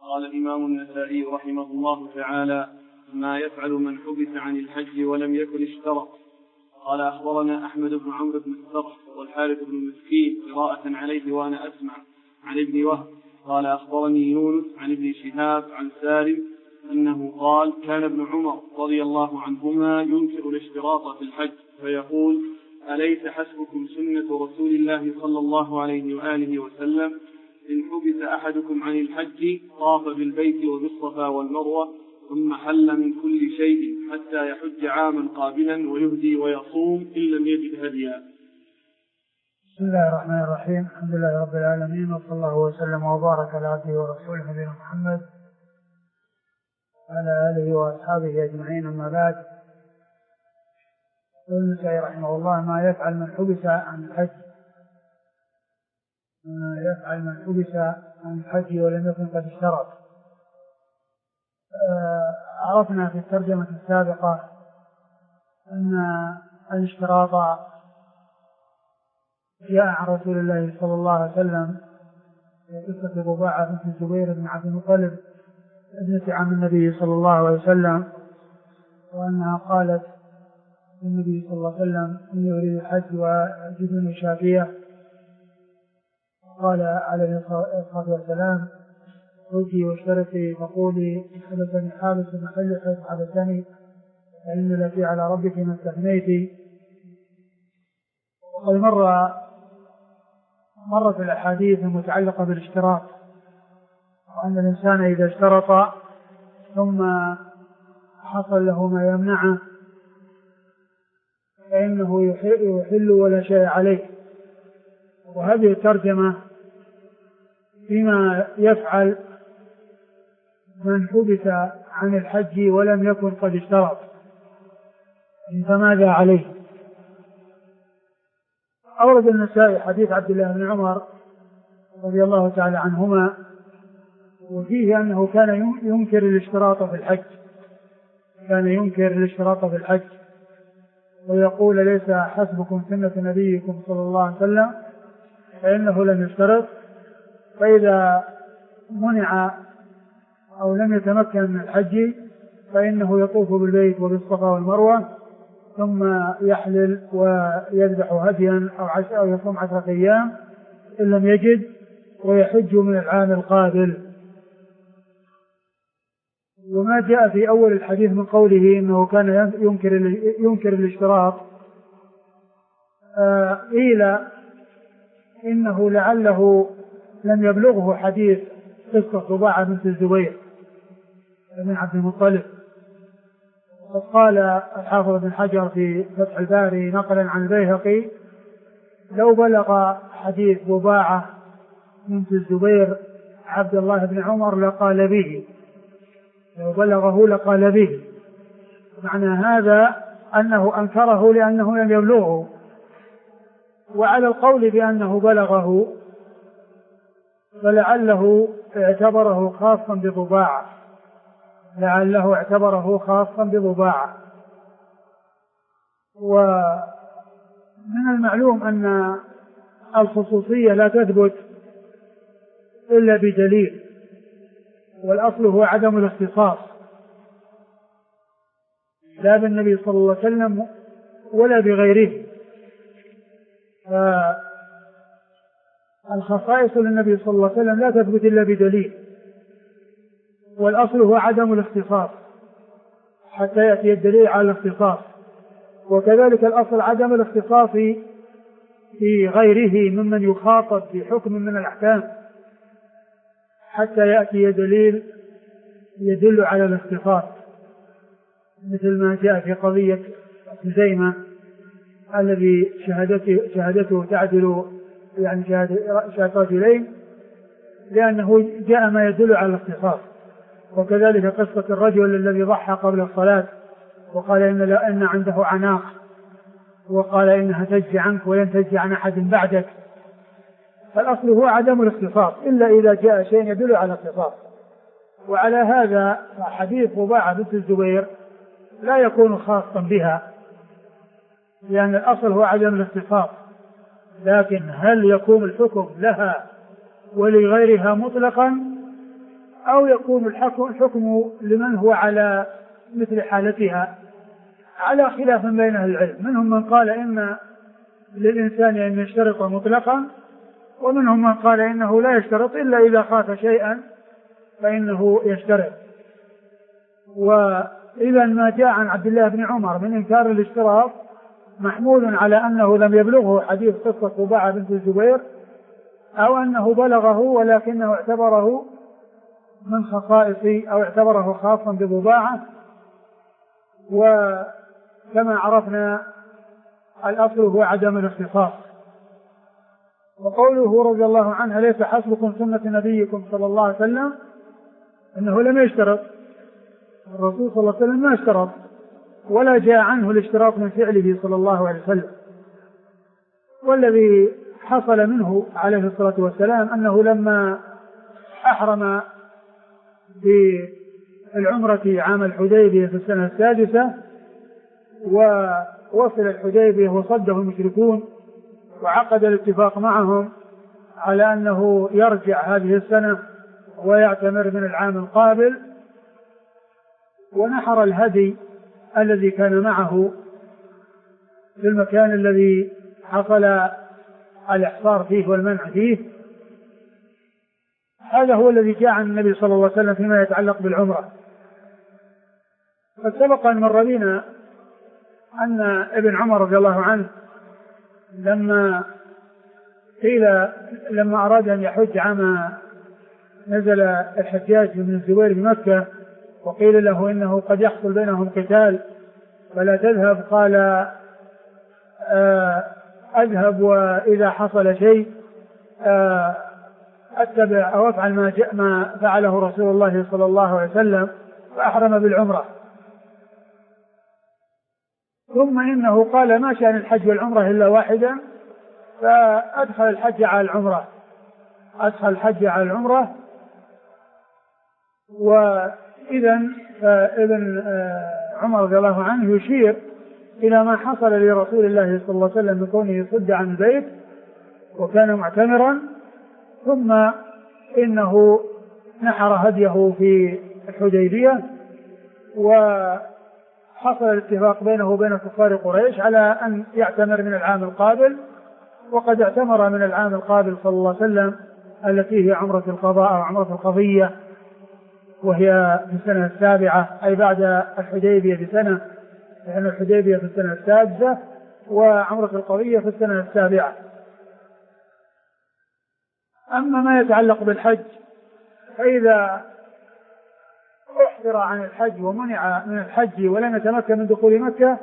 قال الإمام النسائي رحمه الله تعالى: ما يفعل من حبس عن الحج ولم يكن اشترط. قال: أخبرنا أحمد بن عمرو بن السرح والحارث بن مسكين قراءة عليه وأنا أسمع عن ابن وهب قال: أخبرني يونس عن ابن شهاب عن سالم أنه قال: كان ابن عمر رضي الله عنهما ينكر الاشتراط في الحج فيقول: أليس حسبكم سنة رسول الله صلى الله عليه وآله وسلم إن حبس أحدكم عن الحج طاف بالبيت وبالصفا والمروة ثم حل من كل شيء حتى يحج عاما قابلا ويهدي ويصوم إن لم يجد هديا. بسم الله الرحمن الرحيم. الحمد لله رب العالمين، وصلى الله وسلم وبارك على عبده ورسوله نبينا محمد وعلى آله وأصحابه أجمعين. أما بعد، يقول النسائي رحمه الله: ما يفعل من حبس عن الحج، ما يفعل من حبس عن الحج ولم يكن قد اشترط. عرفنا في الترجمة السابقة أن الاشتراط جاء عن رسول الله صلى الله عليه وسلم في قصة ضباعة بنت الزبير بن عبد المطلب ابنة عم النبي صلى الله عليه وسلم، وأنها قالت للنبي صلى الله عليه وسلم: إني أريد الحج وأجدني شافية. قال عليه الصلاة والسلام: خذي واشترطي فقولي: حبسني حابس محل حيث حبسني فإن لك على ربك ما استثنيت. وقد مرت الأحاديث المتعلقة بالاشتراط، وأن الإنسان إذا اشترط ثم حصل له ما يمنعه فإنه يحل ولا شيء عليه. وهذه الترجمة فيما يفعل من حبس عن الحج ولم يكن قد اشترط، فماذا عليه؟ أورد النسائي حديث عبد الله بن عمر رضي الله تعالى عنهما، وفيه أنه كان ينكر الاشتراط في الحج، كان ينكر الاشتراط في الحج ويقول: ليس حسبكم سنة نبيكم صلى الله عليه وسلم فإنه لم يشترط، فإذا منع أو لم يتمكن من الحج فإنه يطوف بالبيت وبالصفا والمروة ثم يحلل ويذبح هديا أو يصوم 10 أيام إن لم يجد، ويحج من العام القابل. وما جاء في أول الحديث من قوله إنه كان ينكر الاشتراط، قيل إنه لعله لم يبلغه حديث قصة ضباعة بنت الزبير بن عبد المطلب. وقال الحافظ بن حجر في فتح الباري نقلا عن البيهقي: لو بلغ حديث ضباعة بنت الزبير عبد الله بن عمر لقال به، لو بلغه لقال به. معنى هذا أنه أنكره لأنه لم يبلغه. وعلى القول بأنه بلغه فلعله اعتبره خاصا بضباعة، لعله اعتبره خاصا بضباعة. ومن المعلوم أن الخصوصية لا تثبت إلا بدليل، والأصل هو عدم الاختصاص، لا بالنبي صلى الله عليه وسلم ولا بغيره. الخصائص للنبي صلى الله عليه وسلم لا تثبت إلا بدليل، والأصل هو عدم الاختصاص حتى يأتي الدليل على الاختصاص. وكذلك الأصل عدم الاختصاص في غيره ممن يخاطب بحكم من الأحكام حتى يأتي دليل يدل على الاختصاص، مثل ما جاء في قضية خزيمة الذي شهادته تعدل يعني شهادة رجلين، لأنه جاء ما يدل على الاختصاص. وكذلك قصة الرجل الذي ضحى قبل الصلاة وقال إن عنده عناق، وقال إنها تجزي عنك ولن تجزي عن أحد بعدك. فالأصل هو عدم الاختصاص إلا إذا جاء شيء يدل على الاختصاص. وعلى هذا حديث ضباعة بنت الزبير لا يكون خاصا بها، لأن الأصل هو عدم الاختصاص. لكن هل يكون الحكم لها ولغيرها مطلقا أو يكون الحكم لمن هو على مثل حالتها على خلاف بين أهل العلم. منهم من قال إن للإنسان أن يشترط مطلقا، ومنهم من قال إنه لا يشترط إلا إذا خاف شيئا فإنه يشترط. وإذا ما جاء عن عبد الله بن عمر من إنكار الاشتراط محمول على أنه لم يبلغه حديث قصة طباعة بنت الزبير، أو أنه بلغه ولكنه اعتبره من خصائص أو اعتبره خاصا بطباعة. وكما عرفنا الأصل هو عدم الاختصاص. وقوله رضي الله عنه ليس حسبكم سنة نبيكم صلى الله عليه وسلم، أنه لم يشترط، الرسول صلى الله عليه وسلم ما اشترط ولا جاء عنه الاشتراط من فعله صلى الله عليه وسلم. والذي حصل منه عليه الصلاة والسلام أنه لما أحرم بالعمرة عام الحديبية في السنة السادسة ووصل الحديبية وصده المشركون وعقد الاتفاق معهم على أنه يرجع هذه السنة ويعتمر من العام القابل، ونحر الهدي الذي كان معه في المكان الذي حصل الإحصار فيه والمنع فيه. هذا هو الذي جاء عن النبي صلى الله عليه وسلم فيما يتعلق بالعمرة. قد سبق أن مر بنا أن ابن عمر رضي الله عنه لما أراد أن يحج عام نزل الحجاج بن الزبير بمكة وقيل له إنه قد يحصل بينهم قتال فلا تذهب، قال أذهب وإذا حصل شيء أتبع أو أفعل ما فعله رسول الله صلى الله عليه وسلم، فأحرم بالعمرة. ثم إنه قال ما شأن الحج والعمرة إلا واحدا، فأدخل الحج على العمرة. وإذا فابن عمر رضي الله عنه يشير إلى ما حصل لرسول الله صلى الله عليه وسلم من كونه يصد عن البيت وكان معتمرا، ثم إنه نحر هديه في الحديبية، وحصل الاتفاق بينه وبين كفار قريش على أن يعتمر من العام القابل، وقد اعتمر من العام القابل صلى الله عليه وسلم التي هي عمرة القضاء أو عمرة القضية، وهي في السنة السابعة أي بعد الحديبية بسنة، لأن الحديبية في السنة السادسة وعمرة القضية في السنة السابعة. أما ما يتعلق بالحج فإذا أحضر عن الحج ومنع من الحج ولم يتمكن من دخول مكة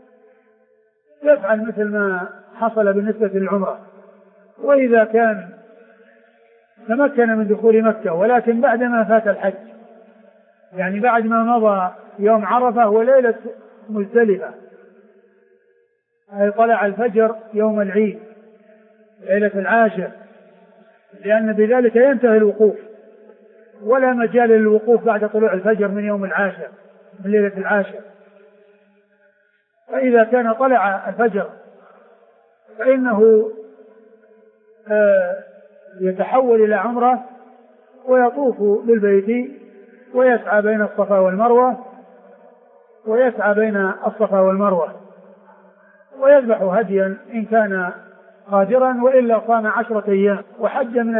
يفعل مثل ما حصل بالنسبة للعمرة. وإذا كان تمكن من دخول مكة ولكن بعدما فات الحج، يعني بعد ما مضى يوم عرفة وليلة مزدلفة، أي طلع الفجر يوم العيد ليلة العاشر، لأن بذلك ينتهي الوقوف ولا مجال للوقوف بعد طلوع الفجر من يوم العاشر من ليلة العاشر. فإذا كان طلع الفجر فإنه يتحول إلى عمرة ويطوف بالبيت ويسعى بين الصفا والمروة ويذبح هديا إن كان قادرا، وإلا صام 10 أيام وحج من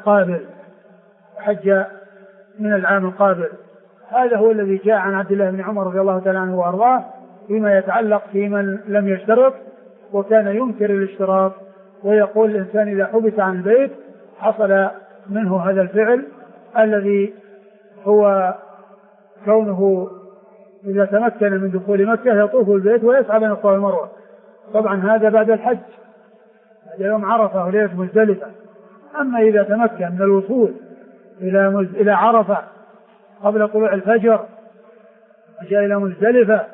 العام القابل. هذا هو الذي جاء عن عبد الله بن عمر رضي الله تعالى عنه وأرضاه فيما يتعلق في من لم يشترط وكان ينكر الاشتراط، ويقول الإنسان إذا حبس عن البيت حصل منه هذا الفعل الذي هو كونه إذا تمكن من دخول مكة يطوف البيت ويسعى بين الصفا والمروة. طبعا هذا بعد الحج، هذا يوم عرفة وليلة مزدلفة. أما إذا تمكن من الوصول إلى عرفة قبل طلوع الفجر وجاء إلى مزدلفة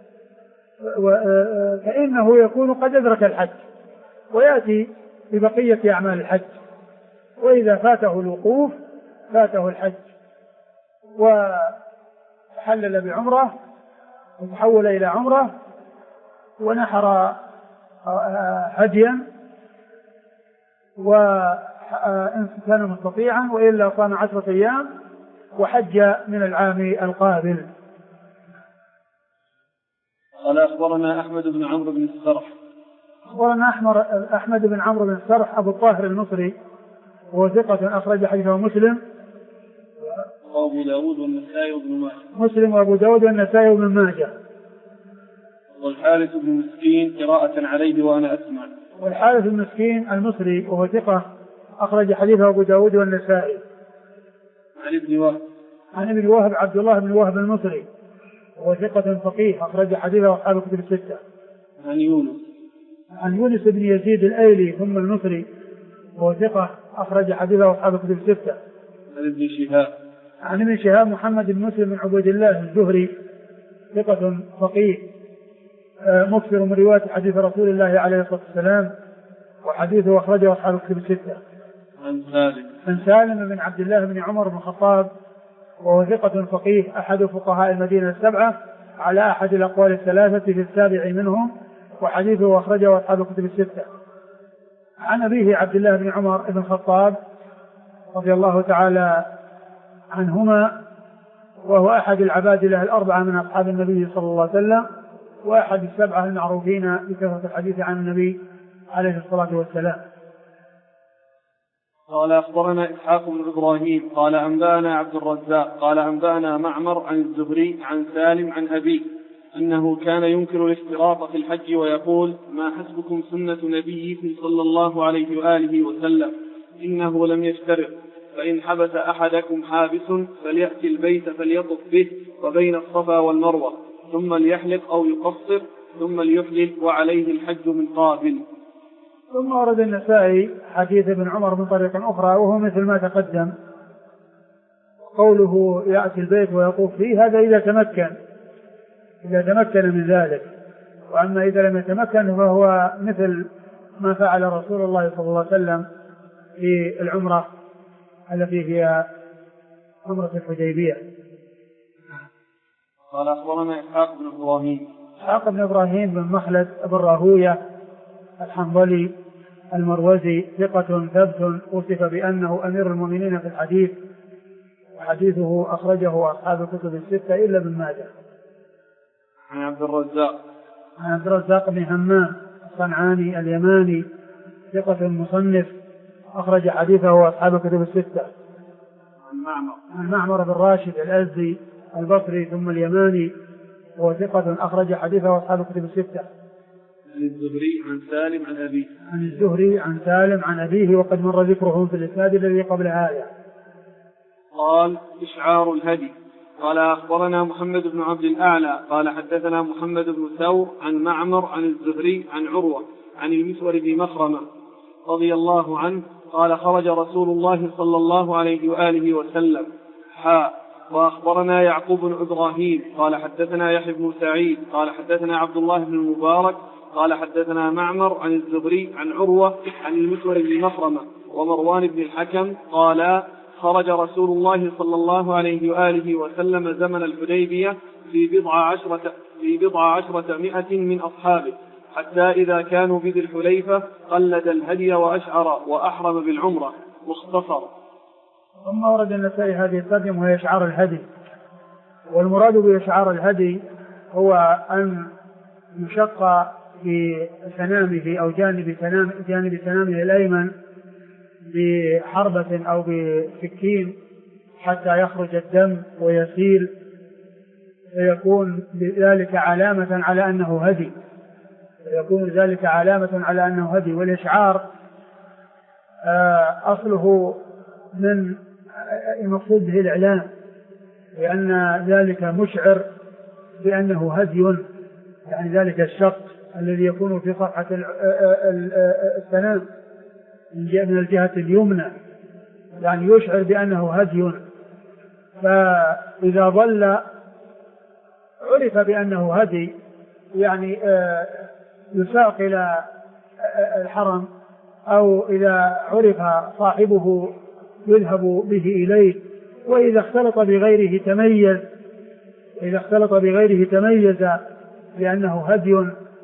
فإنه يكون قد أدرك الحج ويأتي ببقية أعمال الحج، وإذا فاته الوقوف فاته الحج، وحلل بعمرة وتحول إلى عمرة ونحر هديا، وإن كان مستطيعا، وإلا صام 10 أيام وحج من العام القابل. قال أخبرنا أحمد بن عمرو بن السرح. أخبرنا أحمد بن عمرو بن السرح أبو الطاهر المصري وهو ثقة أخرج حديثه مسلم وأبو داود والنسائي وابن ماجه. مسلم وأبو داود والنسائي وابن ماجه. والحارث بن مسكين قراءة عليه وأنا أسمع. والحارث بن مسكين المصري وهو ثقة أخرج حديثه أبو داود والنسائي. عن ابن وهب عبد الله بن وهب المصري وهو ثقة فقيه أخرج حديثه أصحاب الكتب الستة. عن يونس بن يزيد الأيلي ثم المصري وهو ثقة أخرج حديثه أصحاب الكتب الستة. عن ابن شهاب محمد بن مسلم بن عبيد الله الزهري ثقة فقيه مكثر من رواية حديث رسول الله عليه الصلاة والسلام وحديثه أخرجه أصحاب الكتب الستة. عن سالم بن عبد الله بن عمر بن الخطاب وهو ثقة فقيه أحد فقهاء المدينة السبعة على أحد الأقوال الثلاثة في السابع منهم وحديثه أخرجه أصحاب الكتب الستة. عن أبيه عبد الله بن عمر بن الخطاب رضي الله تعالى عنهما وهو أحد العبادلة الأربعة من أصحاب النبي صلى الله عليه وسلم وأحد السبعة المعروفين بكثرة الحديث عن النبي عليه الصلاة والسلام. قال أخبرنا إسحاق بن إبراهيم قال أنبأنا عبد الرزاق قال أنبأنا معمر عن الزهري عن سالم عن أبي أنه كان ينكر الاشتراط في الحج ويقول ما حسبكم سنة نبيكم صلى الله عليه وآله وسلم إنه لم يشترط فإن حبس أحدكم حابس فليأتي البيت فليطف به وبين الصفا والمروة ثم ليحلق أو يقصر ثم ليحلل وعليه الحج من قابل. ثم ورد النسائي حديث ابن عمر من طريق أخرى وهو مثل ما تقدم قوله يأتي البيت ويطوف فيه هذا إذا تمكن من ذلك، وأما إذا لم يتمكن فهو مثل ما فعل رسول الله صلى الله عليه وسلم في العمرة التي هي عمرة الحديبية. قال أخبرنا إسحاق بن إبراهيم بن مخلد بن راهوية الحنظلي المروزي ثقة ثبت وصف بأنه أمير المؤمنين في الحديث وحديثه أخرجه أصحاب الكتب الستة إلا ابن ماجه. عن عبد الرزاق بن همام الصنعاني اليماني ثقة مصنف أخرج حديثه أصحاب الكتب الستة. عن معمر بن راشد الأزدي البصري ثم اليماني وهو ثقة أخرج حديثه أصحاب الكتب الستة. عن الزهري عن سالم عن أبيه. عن الزهري عن سالم عن أبيه وقد مر ذكره في الإسناد الذي قبل هذا. قال إشعار الهدي. قال أخبرنا محمد بن عبد الأعلى قال حدثنا محمد بن ثور عن معمر عن الزهري عن عروة عن المسور بن مخرمة رضي الله عنه قال خرج رسول الله صلى الله عليه وآله وسلم وأخبرنا يعقوب بن إبراهيم قال حدثنا يحيى بن سعيد قال حدثنا عبد الله بن المبارك قال حدثنا معمر عن الزهري عن عروة عن المسور بن مخرمة ومروان بن الحكم قال خرج رسول الله صلى الله عليه وآله وسلم زمن الحديبية في بضع عشرة مئة من أصحابه حتى إذا كانوا بذي الحليفة قلد الهدي وأشعر وأحرم بالعمرة مختصر. ثم ورد النسائي هذه الترجمة وهي إشعار الهدي. والمراد بإشعار الهدي هو أن يشق في سنامه أو جانب سنامه الأيمن بحربة أو بسكين حتى يخرج الدم ويسيل فيكون ذلك علامة على أنه هدي. والإشعار أصله من المقصود به الإعلام لأن ذلك مشعر بأنه هدي، يعني ذلك الشق الذي يكون في صفحة السنام من الجهة اليمنى يعني يشعر بأنه هدي، فإذا ظل عرف بأنه هدي يعني يساق إلى الحرم أو إذا عرف صاحبه يذهب به إليه، وإذا اختلط بغيره تميز لأنه هدي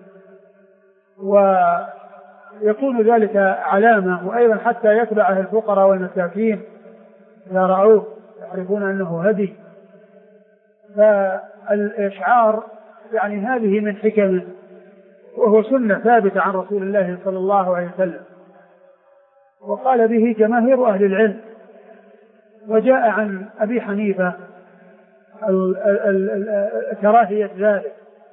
ويكون ذلك علامة. وأيضا حتى يتبعه الفقراء والمساكين إذا رأوه يعرفون أنه هدي. فالإشعار يعني هذه من حكمه، وهو سنة ثابتة عن رسول الله صلى الله عليه وسلم، وقال به جماهير أهل العلم. وجاء عن أبي حنيفة كراهية ذلك،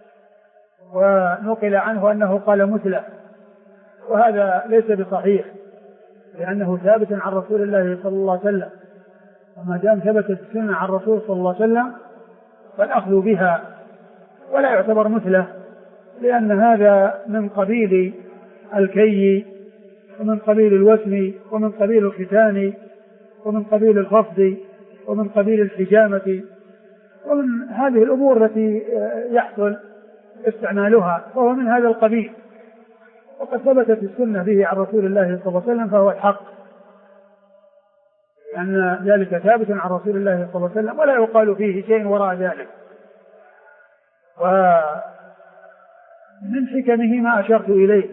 ونقل عنه أنه قال مثله، وهذا ليس بصحيح لأنه ثابت عن رسول الله صلى الله عليه وسلم. وما دام ثبتت السنة عن الرسول صلى الله عليه وسلم فالأخذ بها، ولا يعتبر مثله، لأن هذا من قبيل الكي ومن قبيل الوسم ومن قبيل الختان ومن قبيل الخفض ومن قبيل الحجامة، ومن هذه الأمور التي يحصل استعمالها، فهو من هذا القبيل. وقد ثبتت السنة به عن رسول الله صلى الله عليه وسلم فهو الحق، أن ذلك ثابت عن رسول الله صلى الله عليه وسلم ولا يقال فيه شيء وراء ذلك. ومن حكمه ما أشرت إليه،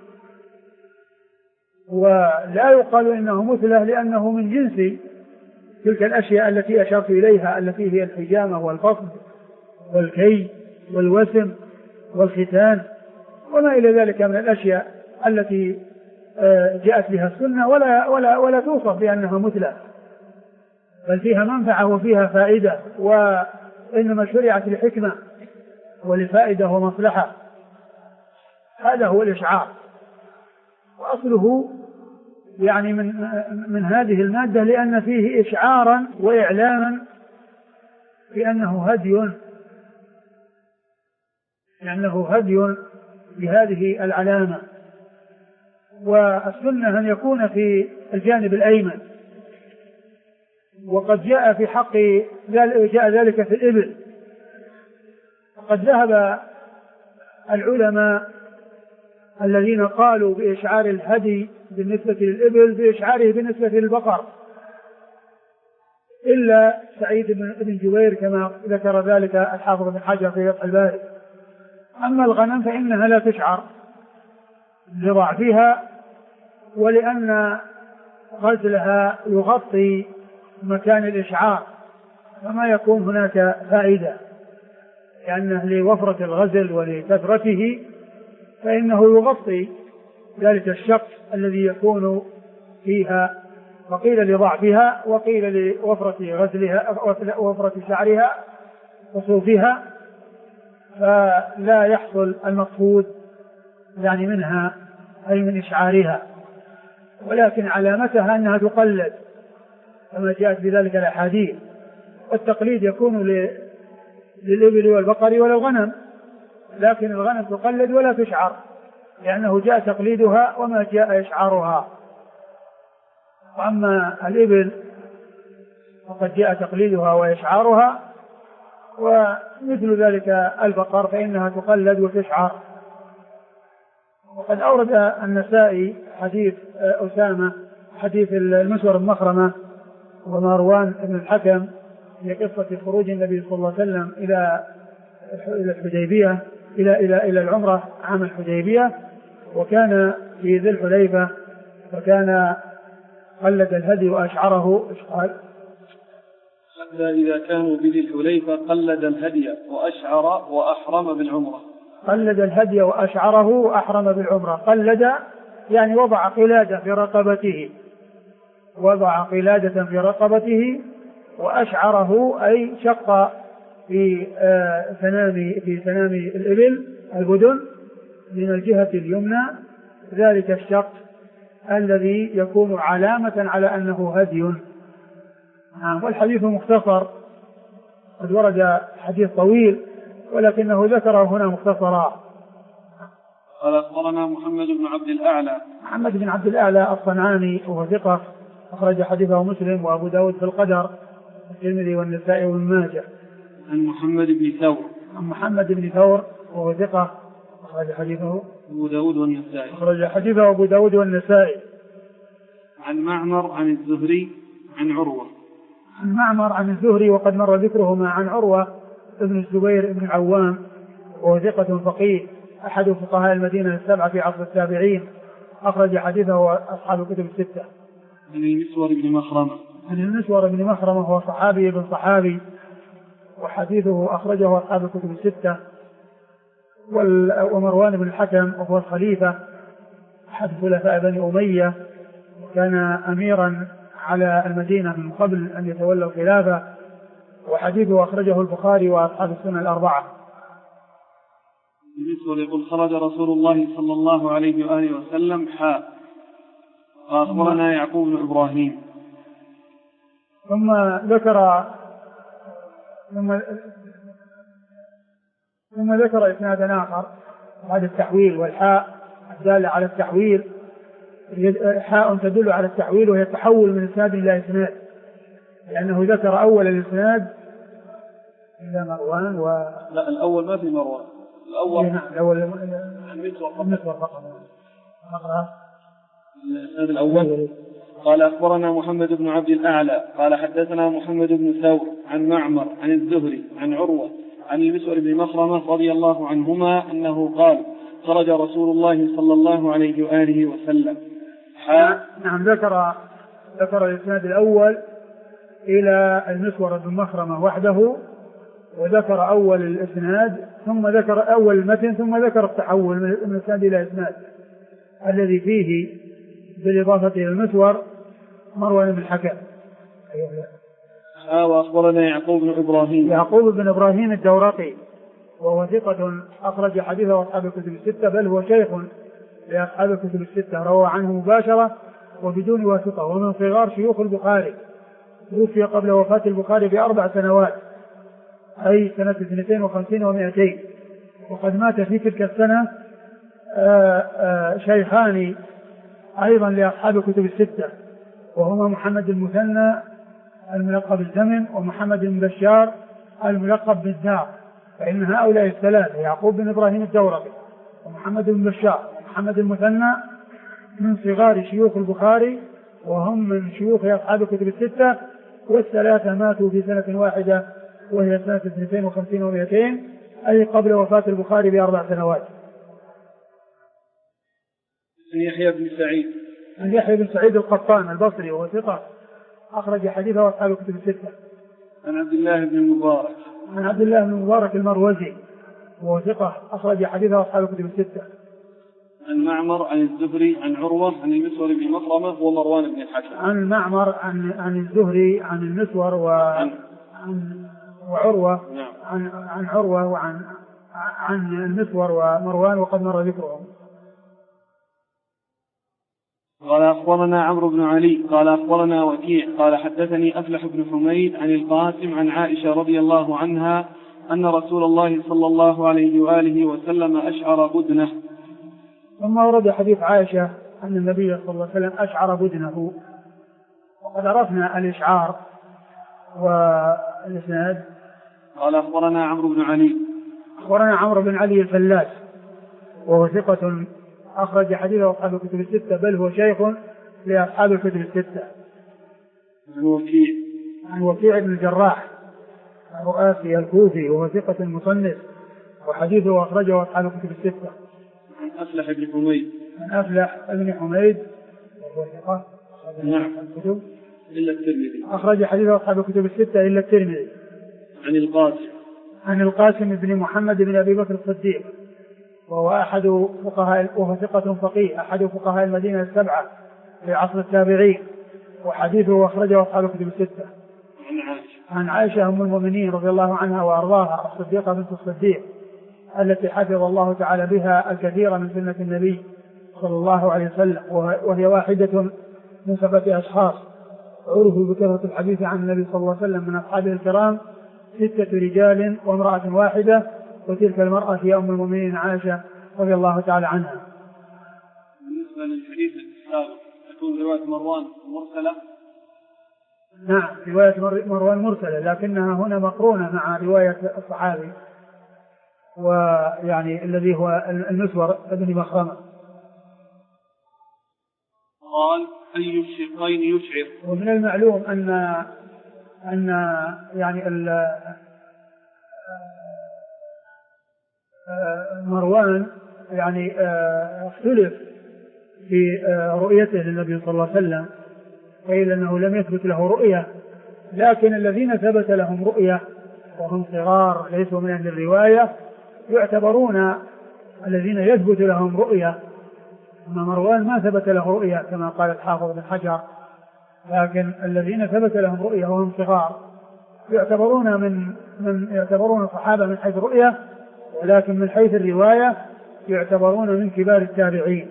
ولا يقال إنه مثله لأنه من جنس تلك الأشياء التي أشرت إليها، التي هي الحجامة والفصل والكي والوسم والختان وما إلى ذلك من الأشياء التي جاءت بها السنة، ولا توصف بأنها مثله، بل فيها منفعة وفيها فائدة، وإنما شرعت لحكمة ولفائدة ومصلحة. هذا هو الإشعار، وأصله يعني من هذه المادة، لأن فيه إشعارا وإعلاما بأنه هدي بهذه العلامة. والسنة أن يكون في الجانب الأيمن، وقد جاء في حق جاء ذلك في الإبل. وقد ذهب العلماء الذين قالوا بإشعار الهدي بالنسبة للإبل بإشعاره بالنسبة للبقر، إلا سعيد بن جبير كما ذكر ذلك الحافظ بن حجر في فتح الباري. أما الغنم فإنها لا تشعر لضعفها، ولأن غزلها يغطي مكان الإشعار، فما يكون هناك فائدة، لأنه لوفرة الغزل ولكثرته فإنه يغطي ذلك الشق الذي يكون فيها، وقيل لضعفها وقيل لوفرة غزلها ووفرة شعرها وصوفها، فلا يحصل المقصود يعني منها أي من إشعارها، ولكن علامتها أنها تقلد كما جاءت بذلك الأحاديث. والتقليد يكون للإبل والبقر وللغنم، لكن الغنم تقلد ولا تشعر، لأنه جاء تقليدها وما جاء إشعارها. وأما الإبل فقد جاء تقليدها وإشعارها، ومثل ذلك البقر فإنها تقلد وتشعر. وقد أورد النسائي حديث أسامة، حديث المسور بن مخرمة ومروان بن الحكم في قصة خروج النبي صلى الله عليه وسلم إلى الحديبية إلى العمرة عام الحديبية، وكان في ذي الحليفة، فكان قلد الهدي وأشعره. حتى إذا كانوا بذي الحليفة قلد الهدي وأشعر وأحرم بالعمرة. قلد الهدي وأشعره وأحرم بالعمرة. قلد يعني وضع قلادة في رقبته، وأشعره أي شق في سنام الإبل البدن من الجهة اليمنى ذلك الشق الذي يكون علامة على أنه هدي. والحديث مختصر، قد ورد حديث طويل ولكنه ذكره هنا مختصرا. قال أخبرنا محمد بن عبد الأعلى الصنعاني وهو ثقة، أخرج حديثه مسلم وأبو داود في القدر والترمذي والنسائي وابن ماجه. عن محمد بن ثور وهو ثقة، أخرج حديثه أبو داود والنسائي. عن معمر عن الزهري عن الزهري وقد مر ذكرهما. عن عروة ابن الزبير ابن العوام وهو ثقة فقيه، أحد فقهاء المدينة السبعة في عصر التابعين، أخرج حديثه أصحاب الكتب الستة. عن المسور عن المسور بن مخرمة وهو صحابي ابن صحابي، وحديثه أخرجه أصحاب الكتب الستة. ومروان بن الحكم وهو الخليفة أحد خلفاء بني أمية، وكان أميرا على المدينة من قبل أن يتولى الخلافة، وحديثه أخرجه البخاري وأصحاب السنة الأربعة. يقول خرج رسول الله صلى الله عليه وآله وسلم أخبرنا يعقوب بن إبراهيم. ثم ذكر إسناد آخر بعد التحويل، والحاء الدالة على التحويل حاء تدل على التحويل، وهي التحول من إسناد إلى إسناد، لأنه ذكر أول الإسناد إلى مروان لا الأول ما في مروان، الأول المسور فقط. الإسناد الأول قال أخبرنا محمد بن عبد الأعلى قال حدثنا محمد بن ثور عن معمر عن الزهري عن عروة عن المسور بن مخرمة رضي الله عنهما أنه قال خرج رسول الله صلى الله عليه وآله وسلم. نعم، ذكر الإسناد الأول إلى المسور بن مخرمة وحده، وذكر أول الإسناد، ثم ذكر أول المتن، ثم ذكر التحول من إسناد إلى إسناد الذي فيه بالإضافة إلى المسور مروان بن الحكم. وأخبرنا يعقوب بن إبراهيم الدورقي، وهو ثقة أخرج حديثه أصحاب الكتب الستة، بل هو شيخ لأصحاب الكتب الستة، روى عنه مباشرة وبدون واسطة، ومن صغار شيوخ البخاري، توفي قبل وفاة البخاري ب4 سنوات، أي سنة 52 و200. وقد مات في تلك السنة شيخان أيضا لأصحاب الكتب الستة، وهما محمد المثنى الملقب بالزمن، ومحمد بن بشار الملقب بالدار. فإن هؤلاء الثلاثة يعقوب بن إبراهيم الدورقي ومحمد بن بشار ومحمد المثنى من صغار شيوخ البخاري، وهم من شيوخ أصحاب الكتب الستة، والثلاثة ماتوا في سنة واحدة وهي سنة 52 و200، أي قبل وفاة البخاري ب4 سنوات. يحيى بن سعيد القطان البصري، وهو ثقة أخرج حديثه أصحاب الكتب الستة. عن عبد الله بن المبارك المروزي، وهو ثقة أخرج حديثه أصحاب الكتب الستة. عن معمر عن الزهري عن عروة عن المسور بن مخرمة ومروان بن الحكم. عن معمر عن الزهري عن المسور وعروة عن عروة عن المسور ومروان، وقد مر ذكرهم. قال أخبرنا عمرو بن علي قال أخبرنا وكيع قال حدثني أفلح بن حميد عن القاسم عن عائشة رضي الله عنها أن رسول الله صلى الله عليه وآله وسلم أشعر بدنه. ثم ورد حديث عائشة أن النبي صلى الله عليه وسلم أشعر بدنه، وقد عرفنا الإشعار والإسناد. قال أخبرنا عمرو بن علي الفلاس، وهو ثقة أخرج حديثه أصحاب الكتب الستة، بل هو شيخ لأصحاب الكتب الستة. عن وكيع بن الجراح الرؤاسي الكوفي، وهو ثقة مصنف، وحديثه أخرجه أصحاب الكتب الستة. عن أفلح بن حميد وهو ثقة إلا الترمذي، أخرج حديثه أصحاب الكتب الستة إلا الترمذي. عن القاسم بن محمد بن أبي بكر الصديق، وهو ثقة فقيه، أحد فقهاء المدينة السبعة في عصر التابعين، وحديثه أخرجه أصحاب الكتب الستة. عن عائشة أم المؤمنين رضي الله عنها وأرضاها، الصديقة بنت الصديق، التي حفظ الله تعالى بها الكثير من سنة النبي صلى الله عليه وسلم، وهي واحدة من 7 أشخاص عرفوا بكثرة الحديث عن النبي صلى الله عليه وسلم من أصحابه الكرام 6 رجال وامرأة واحدة، وتلك المرأة هي أم المؤمنين عائشة رضي الله تعالى عنها. بالنسبة للحديث السابق تكون رواية مروان مرسلة؟ نعم، رواية مروان مرسلة، لكنها هنا مقرونة مع رواية الصحابي، ويعني الذي هو المسور بن مخرمة. قال أي الشقين يشعر. ومن المعلوم أن يعني مروان يعني اختلف في رؤيته للنبي صلى الله عليه وسلم، قيل أنه لم يثبت له رؤية، لكن الذين ثبت لهم رؤية وهم صغار ليسوا من أهل الرواية يعتبرون الذين يثبت لهم رؤية. أما مروان ما ثبت له رؤية كما قال الحافظ بن حجر، لكن الذين ثبت لهم رؤية وهم صغار يعتبرون يعتبرون الصحابة من حيث الرؤية، ولكن من حيث الرواية يعتبرون من كبار التابعين.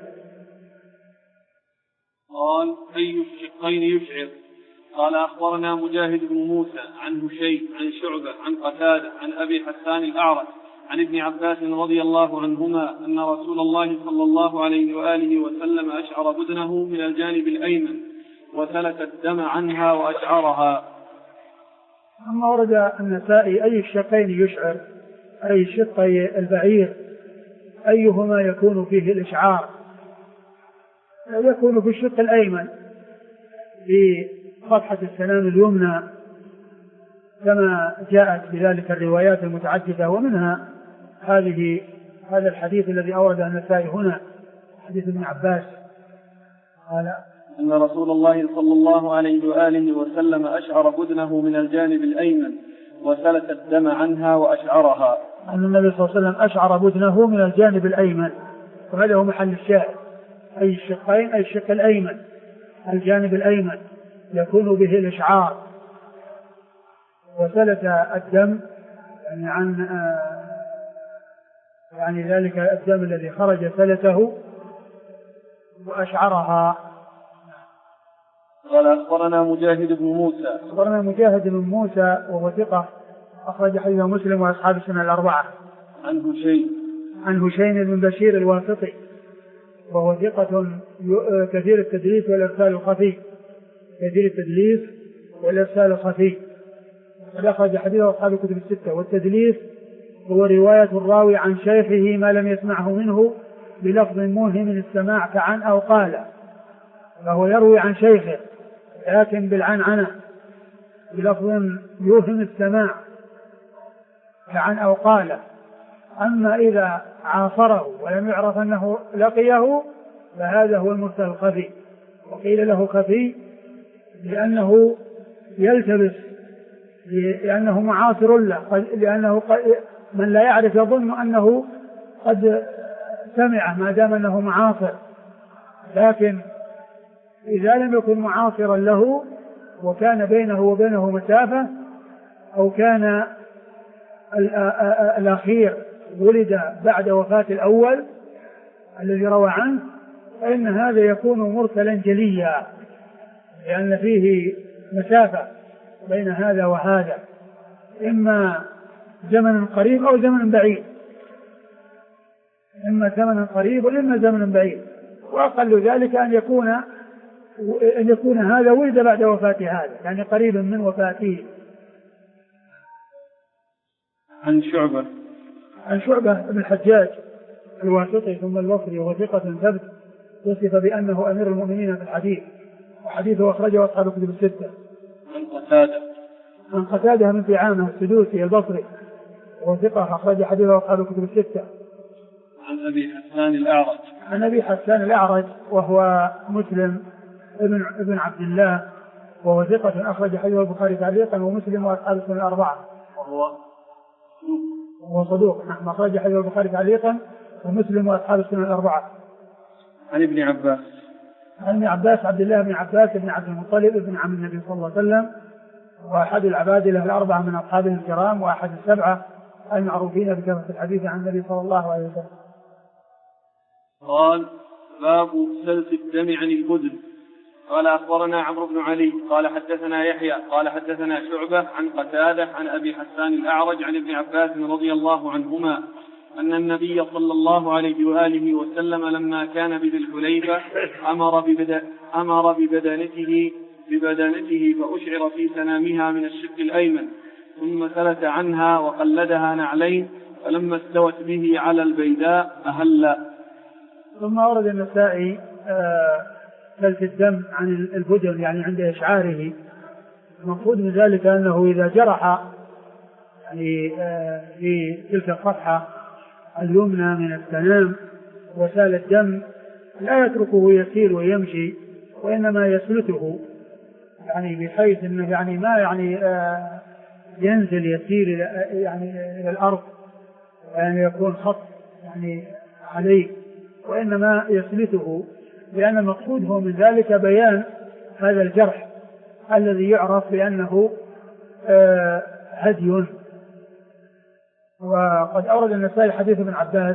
قال: أي الشقين يشعر؟ قال: أخبرنا مجاهد بن موسى عن هشيم عن شعبة عن قتادة عن أبي حسان الأعرج عن ابن عباس رضي الله عنهما أن رسول الله صلى الله عليه وآله وسلم أشعر بدنه من الجانب الأيمن وسلك الدم عنها وأشعرها. أما ورد النسائي أي الشقين يشعر، أي شقي البعير أيهما يكون فيه الإشعار؟ يكون في الشق الأيمن في صفحة السنام اليمنى كما جاءت بذلك الروايات المتعددة، ومنها هذا الحديث الذي أورده النسائي هنا، حديث ابن عباس قال أن رسول الله صلى الله عليه وآله وسلم أشعر بدنه من الجانب الأيمن وسلك الدم عنها وأشعرها. أن النبي صلى الله عليه وسلم أشعر بدنه من الجانب الأيمن، وهذا هو محل الشاهد، أي الشقين أي الشق الأيمن الجانب الأيمن يكون به الإشعار، وسلك الدم يعني ذلك الدم الذي خرج سلته وأشعرها. قال: أخبرنا مجاهد بن موسى. أخبرنا مجاهد بن موسى وهو ثقة أخرج حديثه مسلم وأصحاب السنة الأربعة. عن هشيم بن بشير الواسطي وهو ثقة كثير التدليس والإرسال الخفي، كثير التدليس والإرسال الخفي، قد أخرج حديثه أصحاب الكتب الستة. والتدليس هو رواية الراوي عن شيخه ما لم يسمعه منه بلفظ موهم السماع كعن أو قال، فهو يروي عن شيخه لكن بالعنعنة بلفظ يوهم السماع كعن أو قال. أما إذا عاصره ولم يعرف أنه لقيه فهذا هو المرسل الخفي، وقيل له خفي لأنه يلتبس، لأنه معاصر له، لأنه من لا يعرف يظن أنه قد سمع ما دام أنه معاصر، لكن إذا لم يكن معاصرا له وكان بينه وبينه مسافة أو كان الأخير ولد بعد وفاة الأول الذي روى عنه فإن هذا يكون مرسلا جليا، لأن فيه مسافة بين هذا وهذا، إما زمن قريب أو زمن بعيد، إما زمن قريب وإما زمن بعيد، وأقل ذلك أن يكون هذا ولد بعد وفاة هذا، يعني قريب من وفاته. عن شعبة بن الحجاج الواسطي ثم البصري وهو ثقة ثبت، وصف بأنه أمير المؤمنين في الحديث، وحديثه أخرجه أصحاب الكتب الستة. عن قتادة بن دعامة السدوسي البصري وهو ثقة أخرج حديثه أصحاب الكتب الستة. عن أبي حسان الأعرج وهو مسلم ابن عبد الله وهو ثقة أخرج حديثه البخاري تعليقا ومسلم وأصحاب السنة الأربعة، وهو صدوق نحن أخرج حديثه البخاري تعليقا ومسلم وأصحاب السنة الأربعة. عن ابن عباس عبد الله بن عباس بن عبد المطلب ابن عم النبي صلى الله عليه وسلم، وأحد العبادلة الأربعة من أصحابه الكرام، وأحد السبعة المعروفين بكثرة الحديث عن النبي صلى الله عليه وسلم. قال: باب سلس الدم عن البدن. قال: أخبرنا عمرو بن علي قال حدثنا يحيى قال حدثنا شعبة عن قتادة عن أبي حسان الأعرج عن ابن عباس رضي الله عنهما أن النبي صلى الله عليه وآله وسلم لما كان بذي الحليفة أمر ببدنته فأشعر في سنامها من الشق الأيمن، ثم سلت عنها وقلدها نعلين، فلما استوت به على البيداء أهل. ثم ورد النسائي سلك الدم عن البدن يعني عند إشعاره. المقصود من ذلك أنه إذا جرح يعني في تلك الصفحة اليمنى من السنام وسال الدم لا يتركه يسير ويمشي، وإنما يسلته يعني بحيث انه يعني ما يعني ينزل يسير إلى الارض، يعني يكون خط يعني عليه، وانما يسلته، لان المقصود هو من ذلك بيان هذا الجرح الذي يعرف بانه هدي. وقد أورد النسائي حديث ابن عباس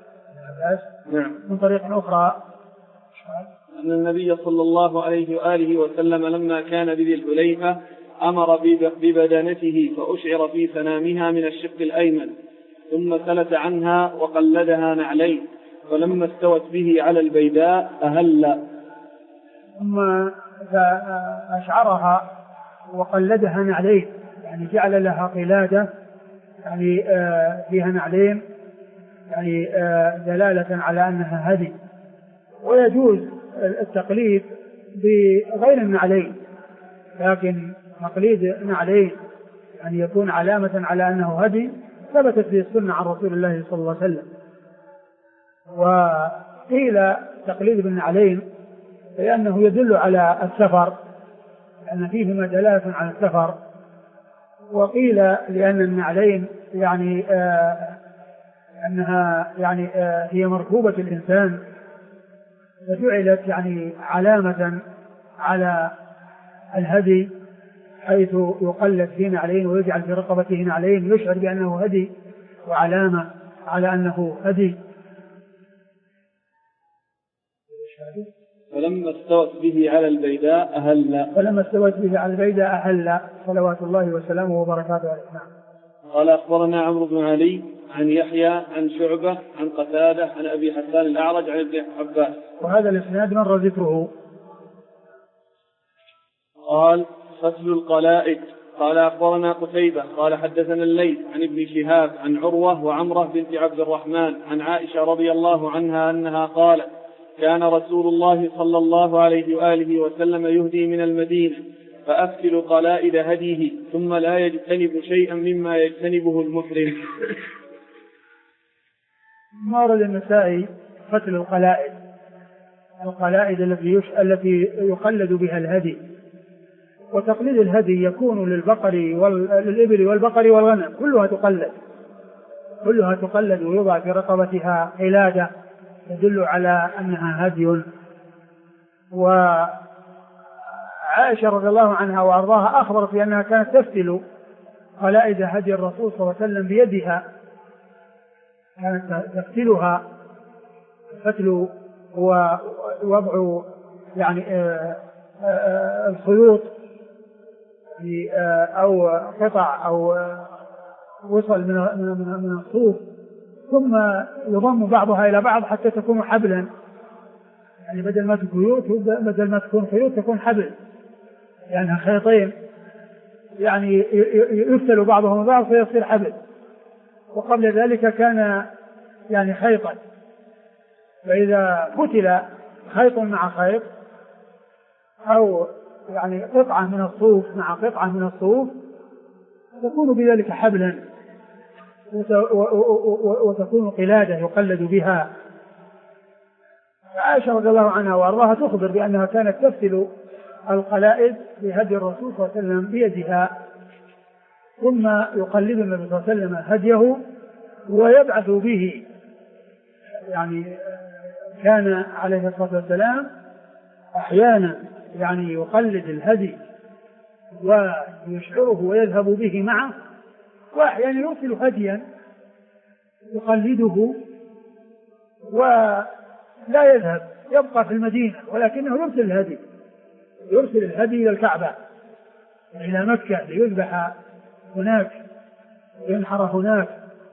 من طريق أخرى أن النبي صلى الله عليه وآله وسلم لما كان بذي الحليفة أمر ببدنته فأشعر في سنامها من الشق الأيمن، ثم سلت عنها وقلدها نعلين، فلما استوت به على البيداء أهل. ثم أشعرها وقلدها نعلين، يعني جعل لها قلادة يعني فيها نعلين، يعني دلالة على أنها هدي. ويجوز التقليد بغير النعلين، لكن تقليد نعلين يعني يكون علامة على أنه هدي ثبتت في السنة عن رسول الله صلى الله عليه وسلم. وقيل تقليد بالنعلين لأنه يدل على السفر، لأن فيهما دلالة على السفر. وقيل لأن النعلين يعني أنها يعني هي مركوبة الإنسان، فجعلت يعني علامة على الهدي، حيث يقلد في نعلين ويجعل في رقبته نعلين يشعر بأنه هدي وعلامة على أنه هدي. فلما استوت به على البيداء أهل صلوات الله وسلامه وبركاته عليه. قال أخبرنا عمرو بن علي عن يحيى عن شعبة عن قتادة عن أبي حسان الأعرج عن ابن عباس، وهذا الإسناد مر ذكره. قال فصل القلائد. قال أخبرنا قتيبة قال حدثنا الليث عن ابن شهاب عن عروة وعمرة بنت عبد الرحمن عن عائشة رضي الله عنها أنها قالت كان رسول الله صلى الله عليه وآله وسلم يهدي من المدينة فأفتل قلائد هديه ثم لا يجتنب شيئا مما يجتنبه المحرم. مر النسائي فتل القلائد التي يقلد بها الهدي. وتقليد الهدي يكون للإبل والبقر والغنم، كلها تقلد ويوضع في رقبتها قلادة تدل على أنها هدي. وعائشة رضي الله عنها وأرضاها أخبرت بأنها كانت تفتل قلائد هدي الرسول صلى الله عليه وسلم بيدها، كانت تفتلها. الفتل هو وضع يعني الخيوط أو قطع أو وصل من الصوف، ثم يضم بعضها إلى بعض حتى تكون حبلا، يعني بدل ما تكون خيوط تكون حبل، يعني خيطين يعني يفتل بعضهم بعض فيصير حبل. وقبل ذلك كان يعني خيطا، فإذا فتل خيط مع خيط أو يعني قطعة من الصوف مع قطعة من الصوف تكون بذلك حبلا وتكون قلادة يقلد بها. عائشة رضي الله عنها وأرضاها تخبر بأنها كانت تفتل القلائد بهدي الرسول صلى الله عليه وسلم بيدها، ثم يقلد النبي صلى الله عليه وسلم هديه ويبعث به. يعني كان عليه الصلاة والسلام أحيانا يعني يقلد الهدي ويشعره ويذهب به معه، وأحيانا يرسل هديا يقلده ولا يذهب يبقى في المدينة، ولكنه يرسل الهدي إلى الكعبة إلى مكة ليذبح هناك وينحر هناك.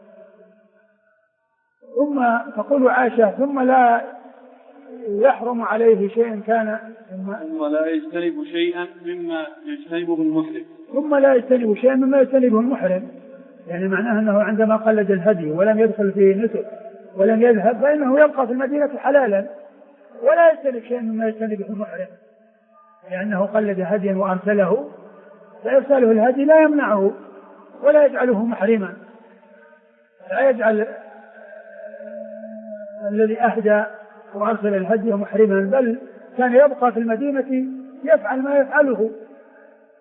ثم تقول عائشة ثم لا يحرم عليه شيء كان ثم لا يجتنب شيئا مما يجتنبه المحرم، يعني معناه أنه عندما قلد الهدي ولم يدخل في نسك ولم يذهب فإنه يبقى في المدينة حلالا ولا يجتنب شيئا مما يجتنبه المحرم، لأنه قلد هديا وأرسله، فإرساله الهدي لا يمنعه ولا يجعله محرما، لا يجعل الذي أهدى وأرسل الهدي محرما، بل كان يبقى في المدينة يفعل ما يفعله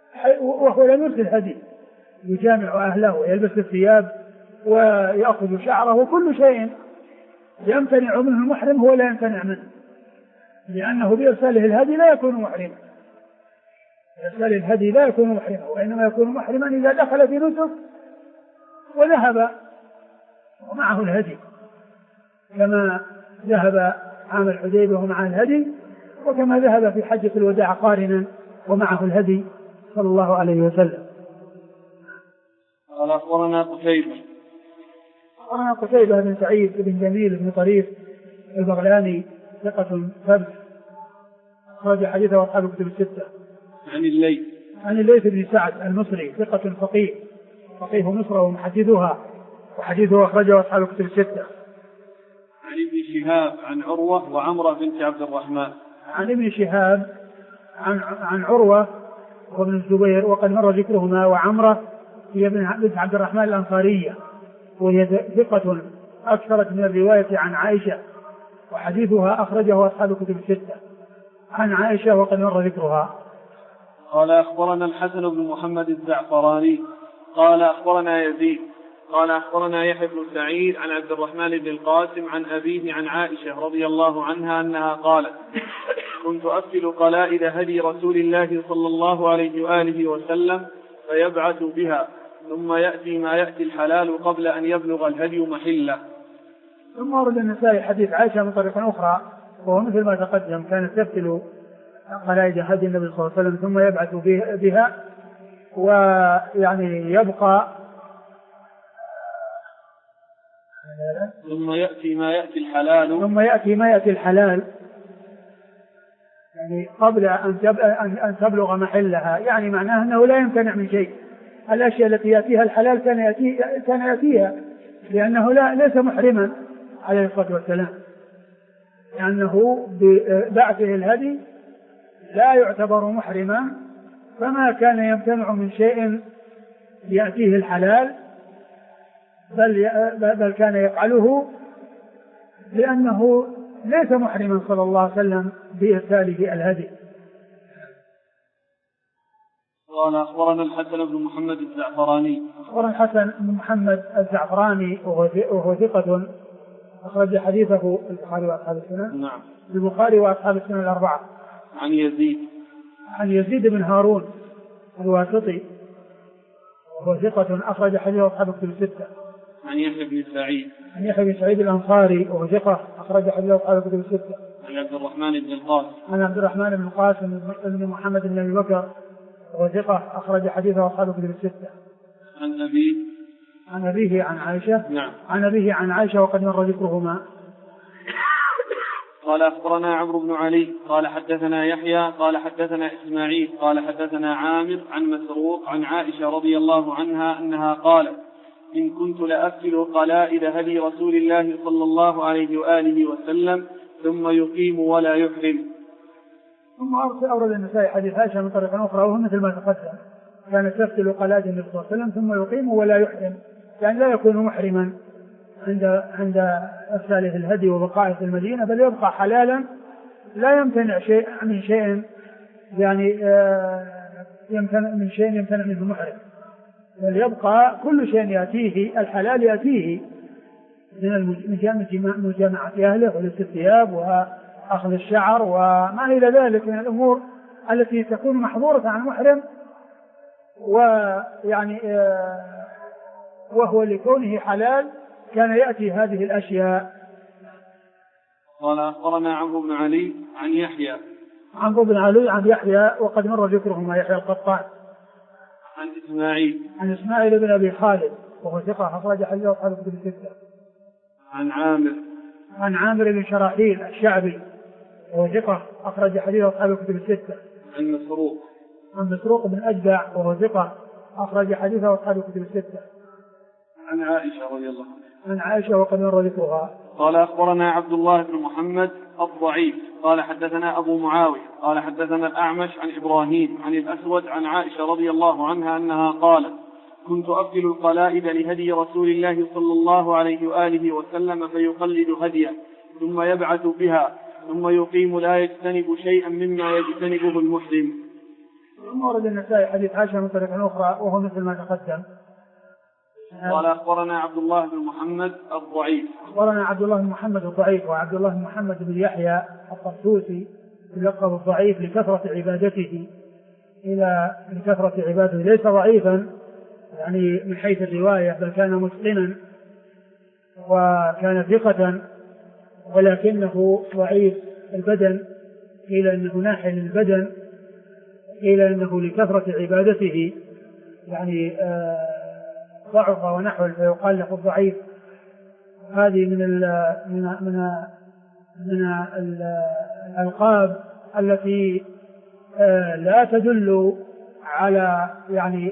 وهو لم يرسل هدي، يجامع أهله ويلبس الثياب ويأخذ شعره، وكل شيء يمتنع منه المحرم هو لا يمتنع منه، لأنه بإرساله الهدي لا يكون محرما، إرسال الهدي لا يكون محرما، وإنما يكون محرما إذا دخل في نسك وذهب ومعه الهدي، كما ذهب عام الحديبية ومعه الهدي، وكما ذهب في حجة الوداع قارنا ومعه الهدي صلى الله عليه وسلم. قال أخبرنا قتيبة بن سعيد بن جميل بن طريف البغلاني ثقة ثبت، أخرج حديثه أصحاب الكتب الستة. عن الليث بن سعد المصري ثقة فقيه مصر ومحدثها، وحديثه أخرجه أصحاب الكتب الستة. عن ابن شهاب عن عروة وعمرة بنت عبد الرحمن. عن ابن شهاب عن عروة وابن الزبير وقد مر ذكرهما، وعمرة هي بنت عبد الرحمن الأنصارية، وهي ثقة أكثرت من الرواية عن عائشة، وحديثها أخرجه أصحاب الكتب الستة. عن عائشة وقد مر ذكرها. قال أخبرنا الحسن بن محمد الزعفراني قال أخبرنا يزيد قال أخبرنا يحيى بن سعيد عن عبد الرحمن بن القاسم عن أبيه عن عائشة رضي الله عنها أنها قالت: كنت أفل قلائد هدي رسول الله صلى الله عليه وآله وسلم فيبعث بها، ثم يأتي ما يأتي الحلال قبل أن يبلغ الهدي محله. ثم ورد النسائي حديث عائشة من طريق أخرى، وهو مثل ما تقدم، كانت تفل قلائد هدي النبي صلى الله عليه وسلم ثم يبعث بها، ويعني يبقى ثم يأتي ما يأتي الحلال يعني قبل أن تبلغ محلها، يعني معناه أنه لا يمتنع من شيء. الأشياء التي يأتيها الحلال كان يأتيها، لأنه ليس محرما عليه الصلاة والسلام، لأنه ببعثه الهدي لا يعتبر محرما، فما كان يمتنع من شيء يأتيه الحلال بل كان يفعله لأنه ليس محرما صلى الله عليه وسلم بإرساله الهدي. قال أخبرنا الحسن بن محمد الزعفراني. أخبرنا الحسن بن محمد الزعفراني وهو ثقة أخرج حديثه البخاري وأصحاب السنن. نعم. البخاري وأصحاب السنن الأربعة. عن يزيد بن هارون الواسطي وهو ثقة أخرج حديثه أصحاب الكتب الستة. عن يحيى بن سعيد الأنصاري وهو ثقة أخرج حديثه أصحاب الكتب الستة. عن عبد الرحمن بن القاسم بن محمد بن أبي بكر وهو ثقة أخرج حديثه أصحاب الكتب الستة. عن أبيه عن عائشة. نعم. عن أبيه عن عائشة وقد مر ذكرهما. قال أخبرنا عمرو بن علي قال حدثنا يحيى قال حدثنا إسماعيل قال حدثنا عامر عن مسروق عن عائشة رضي الله عنها أنها قالت: إن كنت لأفل قلائد هدي رسول الله صلى الله عليه وآله وسلم ثم يقيم ولا يحرم. ثم أورد النسائي حديث عائشة من طريق أخرى وهو مثل ما تقدم، كانت تفصل قلائد النبي صلى الله عليه وسلم ثم يقيم ولا يحرم، يعني لا يكون محرما عند إرساله الهدي وبقائه في المدينة، بل يبقى حلالا لا يمتنع شيء من شيء، يعني يمتنع من شيء يمتنع منه محرم، بل يبقى كل شيء يأتيه الحلال يأتيه من مجامعة أهله ولبس الثياب وأخذ الشعر وما إلى ذلك من الأمور التي تكون محظورة عن المحرم، ويعني وهو لكونه حلال كان يأتي هذه الأشياء. قال أخبرنا عمرو بن علي عن يحيى. عمرو بن علي عن يحيى وقد مر ذكرهما، يحيى القطان. عن إسماعيل بن أبي خالد وهو ثقة أخرج حديثه أصحاب الكتب الستة. عن عامر بن شراحيل الشعبي وهو ثقة أخرج حديثه أصحاب الكتب الستة. عن مسروق بن أجدع وهو ثقة أخرج حديثه أصحاب الكتب الستة. عن عائشة رضي الله عنها. عن عائشة وقد مر ذكرها. قال أخبرنا عبد الله بن محمد الضعيف قال حدثنا أبو معاوية قال حدثنا الأعمش عن إبراهيم عن الأسود عن عائشة رضي الله عنها أنها قالت: كنت أفل القلائد لهدي رسول الله صلى الله عليه وآله وسلم فيقلد هديه ثم يبعث بها ثم يقيم لا يجتنب شيئا مما يجتنبه المحرم. ثم ورد النسائي حديث عائشة من طريق أخرى وهو مثل ما تقدم. قال أخبرنا عبد الله بن محمد الضعيف. أخبرنا عبد الله بن محمد الضعيف، وعبد الله بن محمد بن يحيى الطرطوسي يلقب الضعيف لكثرة عبادته ليس ضعيفا يعني من حيث الرواية، بل كان متقنا وكان ثقة، ولكنه ضعيف البدن، قيل انه ناحل البدن، قيل انه لكثرة عبادته يعني ضعف ونحو فيقال له الضعيف. هذه من الألقاب التي لا تدل على يعني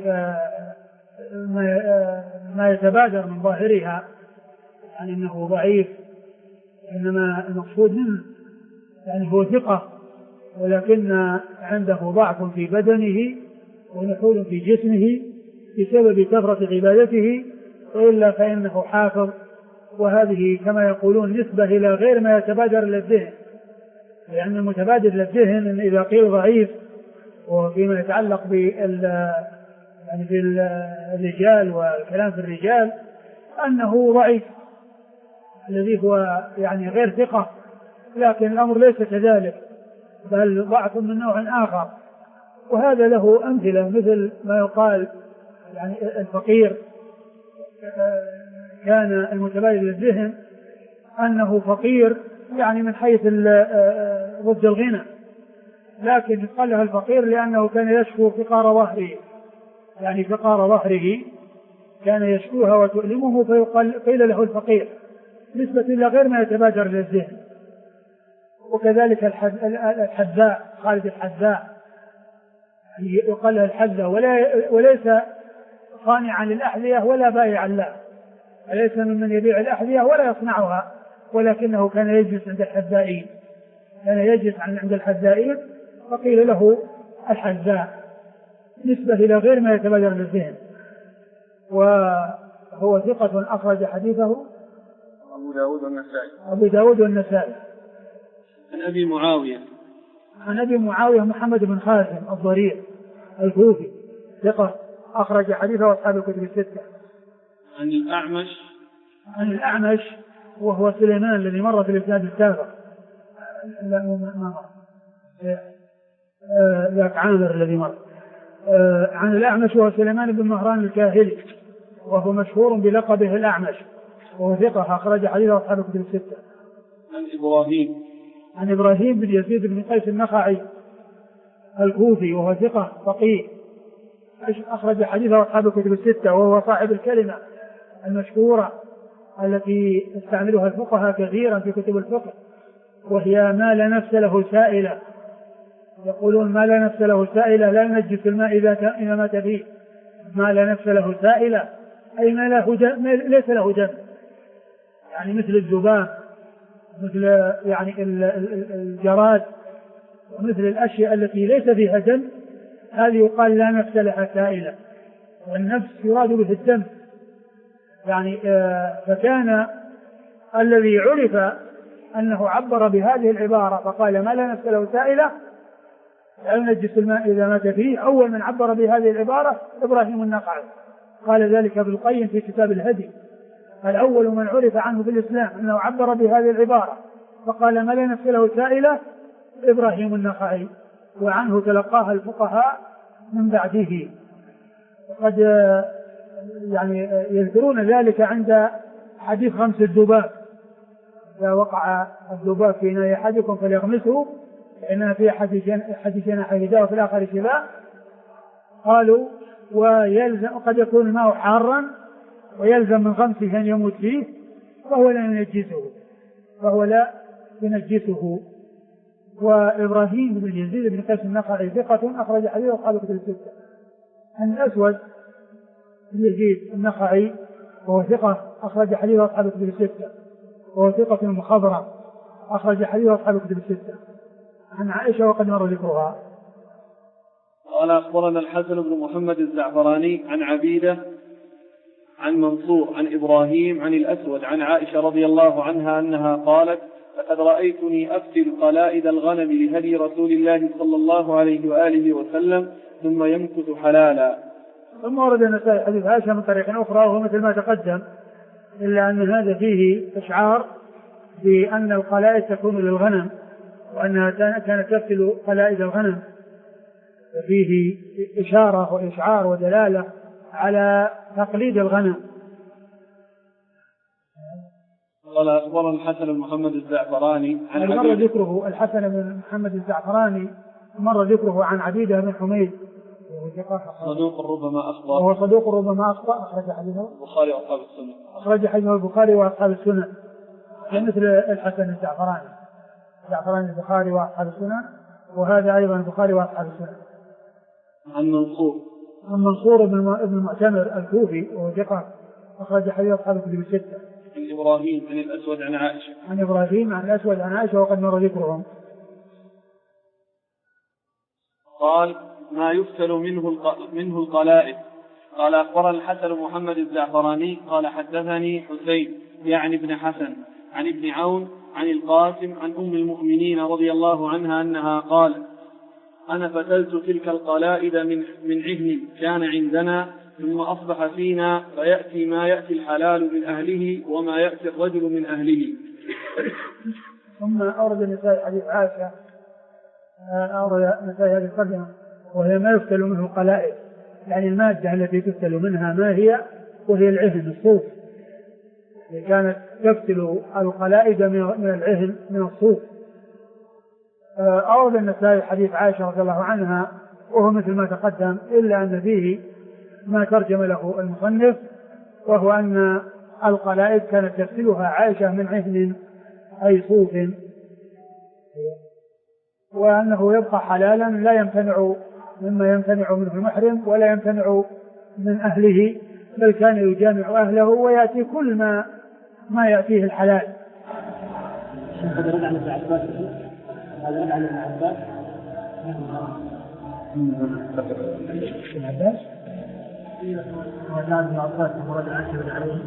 ما يتبادر من ظاهرها يعني انه ضعيف، انما المقصود منه يعني هو ثقة، ولكن عنده ضعف في بدنه ونحول في جسمه بسبب كثرة عبادته، وإلا فإنه حافظ. وهذه كما يقولون نسبة إلى غير ما يتبادر للذهن، لأن المتبادر للذهن إن إذا قيل ضعيف وفيما يتعلق يعني بالرجال والكلام في الرجال أنه ضعيف الذي هو يعني غير ثقة، لكن الأمر ليس كذلك، بل ضعف من نوع آخر. وهذا له أمثلة مثل ما يقال يعني الفقير كان المتبادر للذهن أنه فقير يعني من حيث ضد الغنى، لكن قال له الفقير لأنه كان يشكو فقار ظهره، يعني فقار ظهره كان يشكوها وتؤلمه فقيل له الفقير نسبة إلى غير ما يتبادر للذهن. وكذلك الحذاء، خالد الحذاء يقال له الحذاء، وليس صانعا للأحذية ولا بائعا لها، وليس ممن يبيع الأحذية ولا يصنعها، ولكنه كان يجلس عند الحذائين، فقيل له الحذاء نسبة إلى غير ما يتبادر للذهن. وهو ثقة أخرج حديثه أبو داود والنسائي. عن أبي معاوية محمد بن خازم الضرير الكوفي ثقة أخرج حديثه أصحاب الكتب الستة. عن الأعمش وهو سليمان الذي مر في الإسناد السابق، ذاك عامر الذي مر. عن الأعمش وهو سليمان بن مهران الكاهلي، وهو مشهور بلقبه الأعمش، وهو ثقة أخرج حديثه أصحاب الكتب الستة. عن إبراهيم بن يزيد بن قيس النخعي الكوفي، وهو ثقة فقيه أخرج حديثه أصحاب الكتب الستة، وهو صاحب الكلمة المشهورة التي يستعملها الفقهاء كثيرا في كتب الفقه، وهي ما لا نفس له سائلة. يقولون ما لا نفس له سائلة لا ينجس الماء إذا مات فيه. ما لا نفس له سائلة أي ما ليس له دم، يعني مثل الذباب، مثل يعني الجراد، ومثل الأشياء التي ليس فيها دم، هذه يقال لا نفس لها سائلة، والنفس يراد به الدم يعني. فكان الذي عرف أنه عبر بهذه العبارة فقال ما لا نفس له سائلة لا ينجس الماء إذا مات فيه، أول من عبر بهذه العبارة إبراهيم النخعي، قال ذلك ابن القيم في كتاب الهدي، الأول من عرف عنه في الإسلام أنه عبر بهذه العبارة فقال ما لا نفس له سائلة إبراهيم النخعي، وعنه تلقاها الفقهاء من بعده. وقد يعني يذكرون ذلك عند حديث غمس الذباب، إذا وقع الذباب في إناء أحدكم فليغمسه فإنها في حديثنا حيداء وفي الآخر شفاء. قالوا ويلزم قد يكون الماء حارا ويلزم من غمسه أن يموت فيه فهو لا ينجسه. وإبراهيم بن يزيد بن قيس النخعي ثقة أخرج حديثه أصحاب الكتب الستة. عن الأسود بن يزيد النخعي وهو ثقة أخرج حديثه أصحاب الكتب الستة، وهو ثقة مخضرم أخرج حديثه أصحاب الكتب الستة. عن عائشة وقد مر ذكرها. قال أخبرنا الحسن بن محمد الزعفراني عن عبيدة عن منصور عن إبراهيم عن الأسود عن عائشة رضي الله عنها أنها قالت لقد رأيتني أفتل قلائد الغنم لهدي رسول الله صلى الله عليه وآله وسلم ثم يمكث حلالا. ثم ورد النسائي حديث عائشة من طريق أخرى وهو مثل ما تقدم، إلا أن هذا فيه إشعار بأن القلائد تكون للغنم، وأنها كانت تقتل قلائد الغنم، فيه إشارة وإشعار ودلالة على تقليد الغنم. قال أخبرنا الحسن بن محمد الزعفراني مر ذكره الحسن بن محمد الزعفراني، مر ذكره عن عبيدة بن حميد صدوق ربما أخطأ، وهو صدوق ربما أخطأ، أخرج حديثه البخاري وأصحاب السنة، أخرج حديثه البخاري وأصحاب السنة، مثل الحسن الزعفراني البخاري وأصحاب السنة، وهذا أيضا البخاري وأصحاب السنة. عن منصور بن المعتمر الكوفي وهو ثقة، أخرج حديث أصحاب الكتب الستة. عن إبراهيم عن الأسود عن عائشة، عن إبراهيم عن الأسود عن عائشة وقد مر ذكرهم. قال ما يفتل منه القلائد. قال أخبرنا الحسن بن محمد الزعفراني قال حدثني حسين يعني ابن حسن عن ابن عون عن القاسم عن أم المؤمنين رضي الله عنها أنها قالت أنا فتلت تلك القلائد من عهن كان عندنا، ثم أصبح فينا فيأتي ما يأتي الحلال من أهله وما يأتي الرجل من أهله. ثم أورد النسائي حديث عائشة، أورد النسائي هذه القدمة وهي ما يفتل منه القلائد، يعني المادة التي تفتل منها ما هي، وهي العهن الصوف، كانت تفتل القلائد من العهن من الصوف. أورد النسائي حديث عائشة رضي الله عنها وهو مثل ما تقدم، إلا أن فيه ما ترجم له المصنف، وهو أن القلائد كانت تفتلها عائشة من عهن أي صوف، وأنه يبقى حلالا لا يمتنع مما يمتنع منه المحرم ولا يمتنع من أهله، بل كان يجامع أهله ويأتي كل ما يأتيه الحلال. هذا رد عن ابن عباس، هذا رد عن ابن عباس. ابن عباس ابن عباس مراد عائشة بن علي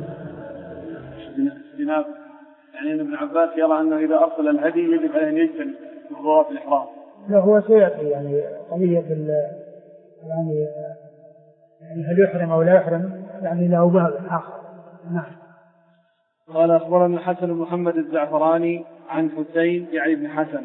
جناب، يعني ابن عباس يرى أنه إذا أرسل الهدي يجب عليه أن يجتنب ضوابط الإحرام. لا هو سيأتي يعني قضية يعني هل يحرم أو لا يحرم، يعني له باب آخر. نعم. قال أخبرنا الحسن بن محمد الزعفراني عن حسين يعني ابن حسن.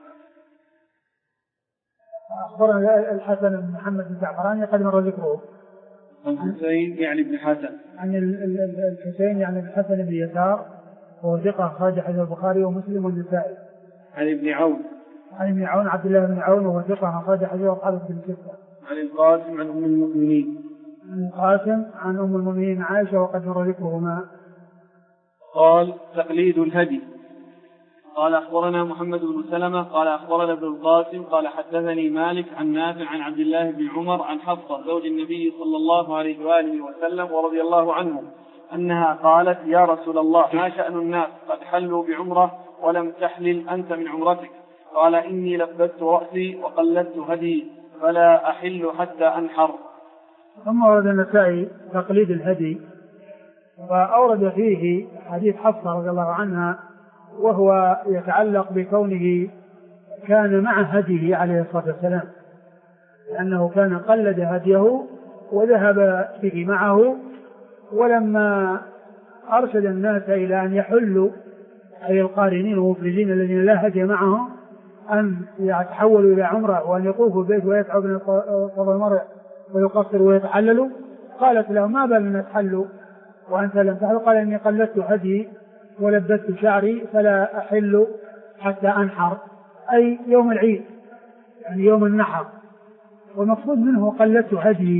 أخبرنا الحسن بن محمد الزعفراني قد مر ذكره. عن حسين يعني ابن حسن. عن الحسين يعني الحسن بن يسار وهو ثقة أخرج حديث البخاري ومسلم والنسائي. عن ابن عون. عن ابن عون عبد الله بن عون وهو ثقة أخرج حديث أصحاب الكتب الستة. عن القاسم عن أم المؤمنين. عن القاسم عن أم المؤمنين عائشة وقد مر ذكرهما. قال تقليد الهدي. قال أخبرنا محمد بن سلمة قال أخبرنا ابن القاسم قال حدثني مالك عن نافع عن عبد الله بن عمر عن حفصة زوج النبي صلى الله عليه وآله وسلم ورضي الله عنه أنها قالت يا رسول الله ما شأن الناس قد حلوا بعمرة ولم تحلل أنت من عمرتك؟ قال إني لبست رأسي وقلدت هدي فلا أحل حتى أنحر. ثم ورد النسائي تقليد الهدي، وأورد فيه حديث حفصة رضي الله عنها وهو يتعلق بكونه كان مع هديه عليه الصلاة والسلام، لأنه كان قلد هديه وذهب به معه، ولما أرشد الناس إلى أن يحلوا أي القارنين والمفردين الذين لا هدي معهم أن يتحولوا إلى عمرة وأن يطوفوا البيت ويسعوا بين الصفا والمروة ويقصروا ويتحللوا، قالت له ما بال نتحلوا وأنت لم تحل؟ قال إني قلدت هدي ولبست شعري فلا أحل حتى أنحر، أي يوم العيد يعني يوم النحر، والمقصود منه قلدت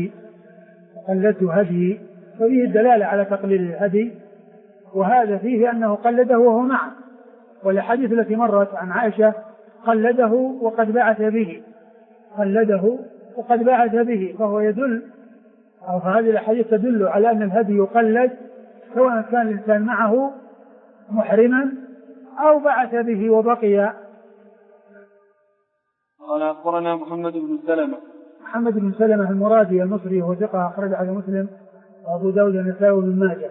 هدي، ففيه الدلالة على تقليد الهدي، وهذا فيه أنه قلده وهو معه، والحديث التي مرت عن عائشة قلده وقد بعث به، فهو يدل أو هذه الحديث تدل على أن الهدي يقلد سواء كان الإنسان معه محرما أو بعث به وبقي. قال أخبرنا محمد بن سلمة المرادي المصري وهو ثقة أخرج على مسلم وأبو داود والنسائي وابن ماجه.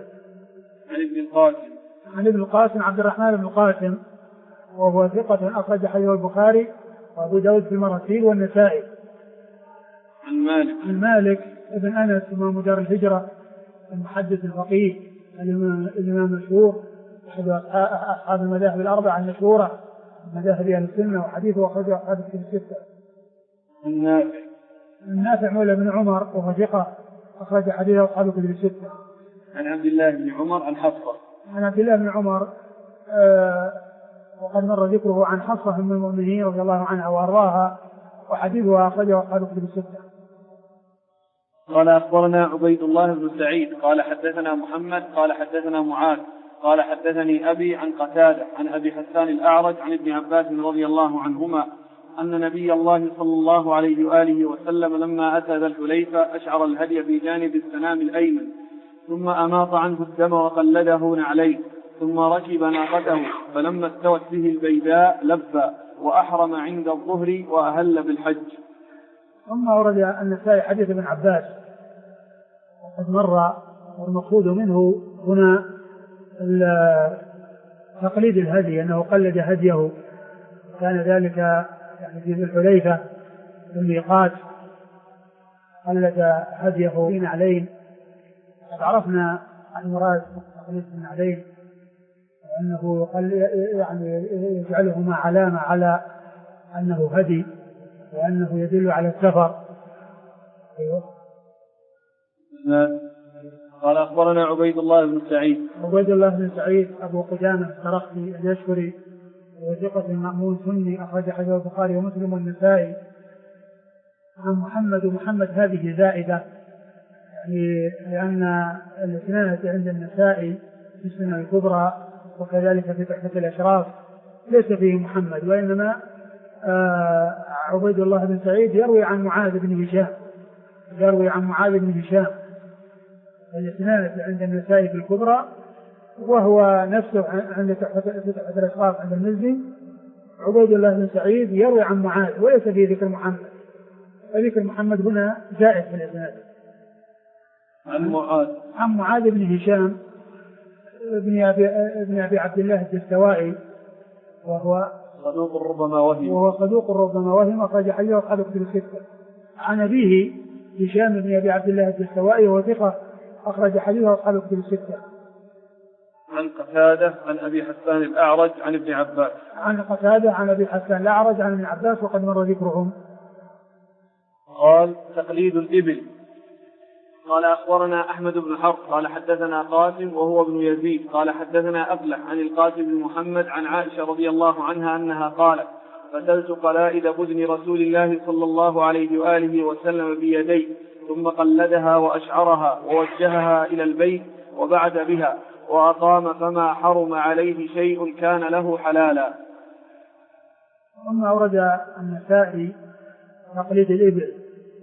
عن ابن القاسم عبد الرحمن بن القاسم وهو ثقة أخرج حديث البخاري وأبو داود في المراسيل والنسائي. عن مالك ابن أنس إمام دار الهجرة المحدث الفقيه الإمام المشهور أحد أصحاب المذاهب الأربعة المشهورة مذاهب أهل السنة وحديثه أخرجه أصحاب الكتب الستة. النافع مولى بن عمر وهو ثقة أخرج حديثه أصحاب الكتب الستة. عن عبد الله بن عمر عن حفصة. عن عبد الله بن عمر وقد مر ذكره عن حفصة من المؤمنين رضي الله عنها وأرضاها وحديثها أخرجه أصحاب الكتب الستة. قال أخبرنا عبيد الله بن سعيد قال حدثنا محمد قال حدثنا معاذ قال حدثني أبي عن قتادة عن أبي حسان الأعرج عن ابن عباس رضي الله عنهما أن نبي الله صلى الله عليه وآله وسلم لما أتى ذا الحليفة أشعر الهدي في جانب السنام الأيمن ثم أماط عنه الدم وقلده نعليه ثم ركب ناقته فلما استوت به البيداء لبى وأحرم عند الظهر وأهل بالحج. ثم أورد النسائي حديث ابن عباس وقد مر والمقصود منه هنا تقليد الهدي أنه قلد هديه كان ذلك يعني في ذي الحليفة في الميقات قلد هديه في نعلين. قد عرفنا المراد تقليد النعلين وأنه يعني يجعلهما علامة على أنه هدي وأنه يدل على السفر. أيوه. قال أخبرنا عبيد الله بن سعيد. عبيد الله بن سعيد أبو قدامة السرخسي اليشكري وثقة مأمون سني أخرج حديث البخاري ومسلم والنسائي. عن محمد هذه زائدة يعني لأن الإسناد عند النسائي في السنة الكبرى وكذلك في تحفة الأشراف ليس فيه محمد وإنما عبيد الله بن سعيد يروي عن معاذ بن هشام الإسناد عند النسائي في الكبرى وهو نفسه عند تحفة الأشراف عند المزي. عبيد الله بن سعيد يروي عن معاذ وليس فيه ذكر محمد وذكر محمد هنا زائد في الإسناد. عن معاذ بن هشام ابن أبي عبد الله الدستوائي وهو صدوق ربما وهم أخرج حديثه أصحاب الكتب الستة. عن أبيه هشام بن أبي عبد الله الدستوائي وهو ثقة أخرج حديثه أصحاب الكتب الستة. عن قتادة عن أبي حسان الأعرج عن ابن عباس. عن قتادة عن أبي حسان الأعرج عن ابن عباس وقد مر ذكرهم. قال تقليد الإبل. قال أخبرنا أحمد بن حرب قال حدثنا قاسم وهو ابن يزيد قال حدثنا أفلح عن القاسم بن محمد عن عائشة رضي الله عنها أنها قالت فتلت قلائد بدن رسول الله صلى الله عليه وآله وسلم بيديه ثم قلدها وأشعرها ووجهها إلى البيت وبعد بها وأقام فما حرم عليه شيء كان له حلالا. ثم أورد النسائي تقليد الإبل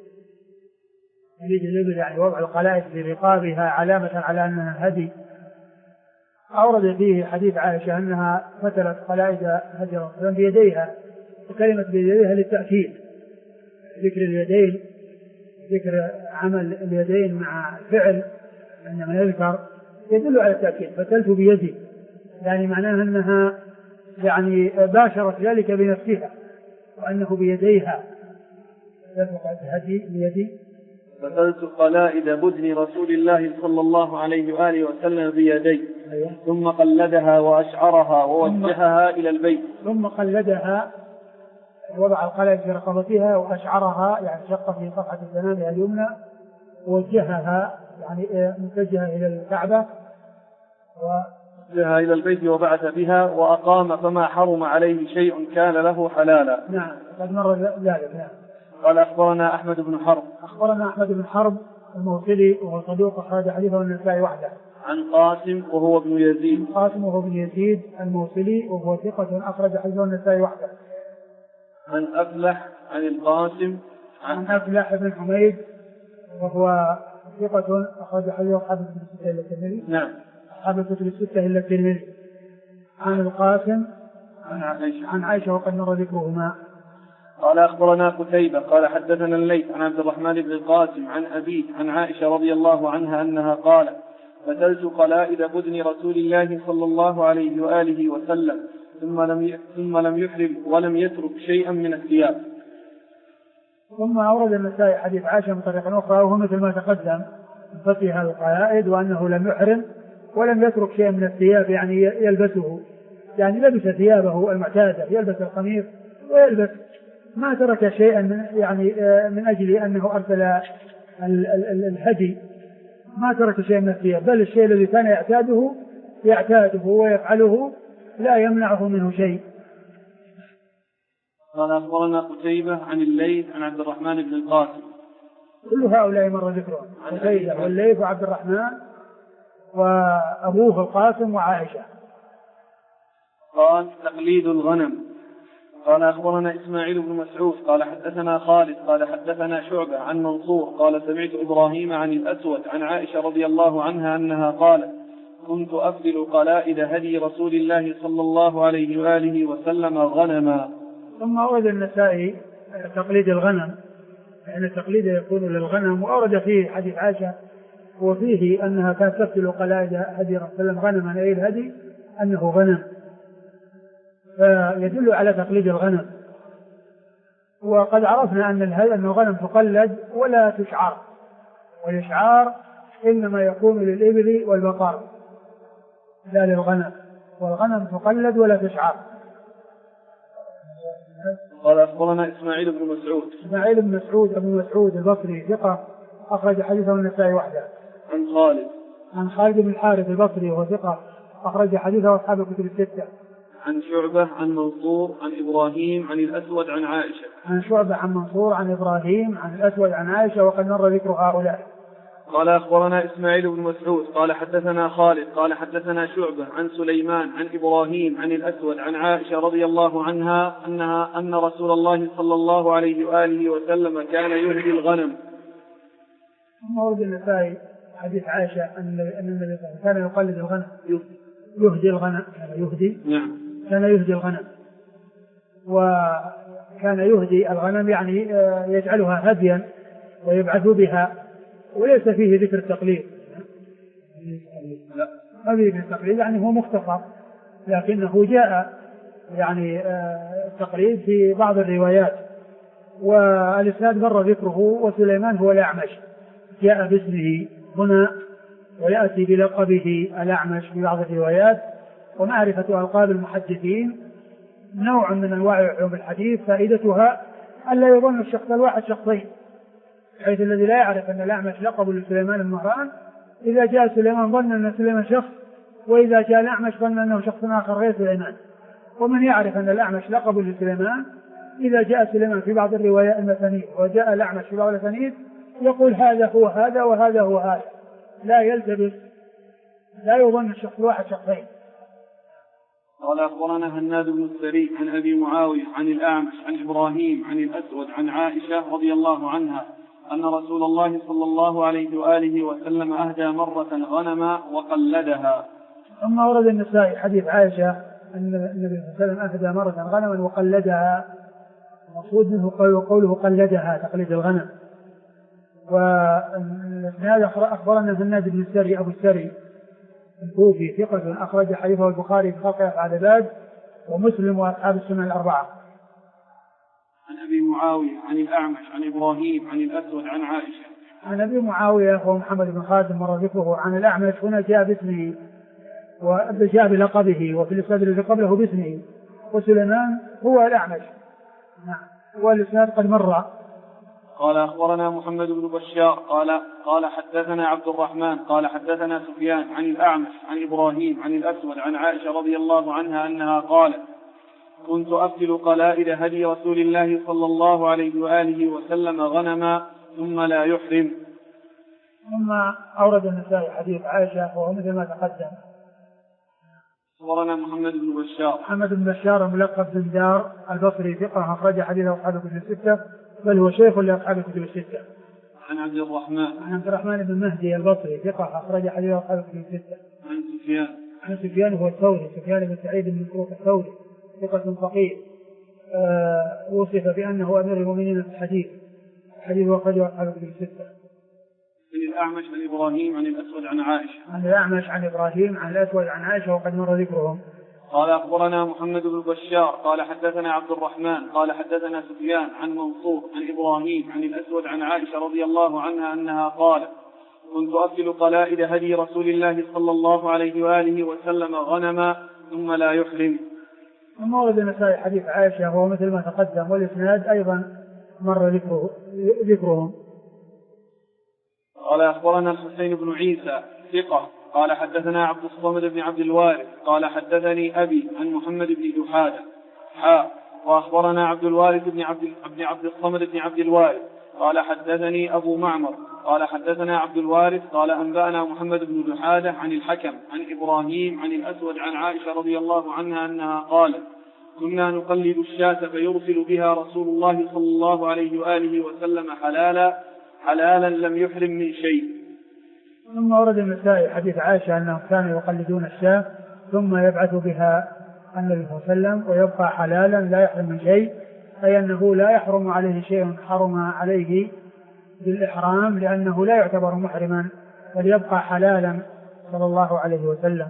يعني وضع القلائد في رقابها علامة على أنها هدي. أورد فيه حديث عائشة أنها فتلت قلائد هدي رسول بيديها وكلمة بيديها للتأكيد ذكر اليدين ذكر عمل اليدين مع فعل عندما يذكر يدل على التأكيد. فتلت بيدي يعني معناها أنها يعني باشرت ذلك بنفسها وأنه بيديها هدي بيدي. فتلت قلائد بدن رسول الله صلى الله عليه وآله وسلم بيديه ثم قلدها وأشعرها ووجهها إلى البيت. ثم قلدها وضع القلائد في رقبتها وأشعرها يعني شق في صفحة الجنابها اليمنى ووجهها يعني متجهة إلى الكعبة ووجهها إلى البيت وبعث بها وأقام فما حرم عليه شيء كان له حلالا. نعم قد مر ذلك. نعم. قال أخبرنا أحمد بن حرب الموصلي وهو صدوق أخرج حديثه النسائي وحده. عن قاسم وهو ابن يزيد الموصلي وهو ثقة أخرج حديثه النسائي وحده. عن أفلح عن القاسم عن أفلح بن حميد وهو ثقة أخرج حديثه أصحاب الكتب الستة إلا الترمذي. نعم أصحاب الكتب الستة إلا الترمذي. عن القاسم عن عائشة وقد مر ذكرهما. قال أخبرنا قتيبة قال حدثنا الليث عن عبد الرحمن بن القاسم عن أبيه عن عائشة رضي الله عنها أنها قالت فتلت قلائد بدن رسول الله صلى الله عليه وآله وسلم ثم لم يحرم ولم يترك شيئا من الثياب. ثم أورد النسائي حديث عائشة من طريق أخرى وهو مثل ما تقدم من فتح القلائد وأنه لم يحرم ولم يترك شيئا من الثياب يعني يلبسه، يعني لبس ثيابه المعتادة، يلبس القميص ويلبس، ما ترك شيئا يعني من أجل أنه أرسل الهدي، ما ترك شيئا من الثياب، بل الشيء الذي كان يعتاده ويفعله لا يمنعه منه شيء. قال أخبرنا قتيبة عن الليث عن عبد الرحمن بن القاسم. كل هؤلاء مر ذكرهم، قتيبة والليث وعبد الرحمن وأبوه القاسم وعائشة. قال تقليد الغنم. قال أخبرنا إسماعيل بن مسعود قال حدثنا خالد قال حدثنا شعبة عن منصور قال سمعت إبراهيم عن الأسود عن عائشة رضي الله عنها أنها قالت كنت أفضل قلائد هدي رسول الله صلى الله عليه وآله وسلم غنما. ثم أورد النسائي تقليد الغنم، يعني التقليد يكون للغنم، وأورد فيه حديث عائشة وفيه أنها كانت تفضل قلائد هدي رسول الله صلى الله عليه وسلم غنما، أي الهدي أنه غنم، فيدل على تقليد الغنم. وقد عرفنا أن الغنم تقلد ولا تشعر، والإشعار إنما يكون للإبل والبقر لا للغنم، والغنم تقلد ولا تشعر. قال أخبرنا إسماعيل بن مسعود. إسماعيل بن مسعود أبو مسعود البصري ثقة أخرج حديثه النسائي وحده. عن خالد بن الحارث البصري وهو ثقة أخرج حديثه أصحاب الكتب الستة. عن شعبة عن منصور عن إبراهيم عن الأسود عن عائشة. عن شعبة عن منصور عن إبراهيم عن الأسود عن عائشة، وقد مر ذكر هؤلاء. قال أخبرنا إسماعيل بن مسعود قال حدثنا خالد قال حدثنا شعبة عن سليمان عن إبراهيم عن الأسود عن عائشة رضي الله عنها أن رسول الله صلى الله عليه وآله وسلم كان يهدي الغنم. مورد النسائي حديث عائشة أن النبي صلى الله عليه وسلم كان يقلد الغنم، يهدي الغنم، كان يهدي الغنم، وكان يهدي الغنم يعني يجعلها هديا ويبعث بها، وليس فيه ذكر التقليد. ما فيه ذكر التقليد، يعني هو مختصر، لكنه جاء يعني التقليد في بعض الروايات، والإسناد مر ذكره. وسليمان هو الأعمش، جاء باسمه هنا ويأتي بلقبه الأعمش في بعض الروايات. ومعرفة ألقاب المحدثين نوع من أنواع علوم الحديث، فائدتها ألا يظن الشخص الواحد شخصين، حيث الذي لا يعرف أن الأعمش لقب لسليمان المهران إذا جاء سليمان ظن أن سليمان شخص، وإذا جاء الأعمش ظن أنه شخص آخر غير سليمان. ومن يعرف أن الأعمش لقب لسليمان إذا جاء سليمان في بعض الروايات المسانيد وجاء الأعمش في بعض المسانيد يقول هذا هو هذا وهذا هو هذا، لا يلتبس، لا يظن الشخص الواحد شخصين. قال أخبرنا هناد بن السري عن أبي معاوية عن الأعمش عن إبراهيم عن الأسود عن عائشة رضي الله عنها أن رسول الله صلى الله عليه وآله وسلم أهدى مرة غنما وقلدها. ثم ورد النسائي حديث عائشة أن النبي صلى الله عليه وسلم أهدى مرة غنما وقلدها، المقصود منه قوله قلدها تقليد الغنم. وهذا أخبرنا هناد بن السري أبو السري الكوفي ثقة أخرج حديثه البخاري في خلق أفعال العباد ومسلم وأصحاب السنن الأربعة. عن أبي معاوية عن الأعمش عن إبراهيم عن الأسود عن عائشة. عن أبي معاوية هو محمد بن خالد مر ذكره. عن الأعمش هنا جاء باسمه وجاء بلقبه، وفي الإسناد الذي قبله باسمه، وسليمان هو الأعمش. والإسناد قد مر. قال أخبرنا محمد بن بشار قال حدثنا عبد الرحمن قال حدثنا سفيان عن الأعمش عن إبراهيم عن الأسود عن عائشة رضي الله عنها أنها قالت كنت أفضل قلائد هدي رسول الله صلى الله عليه وآله وسلم غنما ثم لا يحرم. ثم أورد النسائي حديث عائشة وهو مثل ما تقدم. أخبرنا محمد بن بشار ملقب بن دار البصري ثقة أخرج حديثه أصحاب الكتب الستة، بل هو شيخ لأصحاب الكتب الستة. عن عبد الرحمن بن مهدي البصري ثقة أخرج حديثه أصحاب الكتب الستة. عن سفيان هو الثوري، سفيان بن سعيد بن مسروق الثوري ثقة فقيه، وصف بأنه أمير المؤمنين في الحديث، حديثه أخرجه أصحاب الكتب الستة. عن الأعمش عن إبراهيم عن الأسود عن عائشة. عن الأعمش عن إبراهيم عن الأسود عن عائشة وقد مر ذكرهم. قال أخبرنا محمد بن بشار قال حدثنا عبد الرحمن قال حدثنا سفيان عن منصور عن إبراهيم عن الأسود عن عائشة رضي الله عنها أنها قالت كنت أكل قلائد هدي رسول الله صلى الله عليه وآله وسلم غنما ثم لا يحرم. ثم ورد النسائي حديث عائشة وهو مثل ما تقدم، والإسناد أيضا مر ذكرهم. قال أخبرنا الحسين بن عيسى ثقة قال حدثنا عبد الصمد بن عبد الوارث قال حدثني أبي عن محمد بن جحادة وأخبرنا عبد الوارث بن عبد الصمد بن عبد الوارث قال حدثني أبو معمر قال حدثنا عبد الوارث قال أنبأنا محمد بن جحادة عن الحكم عن إبراهيم عن الأسود عن عائشة رضي الله عنها أنها قالت كنا نقلد الشاة فيرسل بها رسول الله صلى الله عليه وآله وسلم حلالا لم يحرم من شيء. ثم ورد النسائي حديث عائشة أنهم كانوا يقلدون الشاة ثم يبعث بها النبي صلى الله عليه وسلم ويبقى حلالا لا يحرم من شيء، أي أنه لا يحرم عليه شيء حرم عليه بالإحرام لأنه لا يعتبر محرما، بل يبقى حلالا صلى الله عليه وسلم.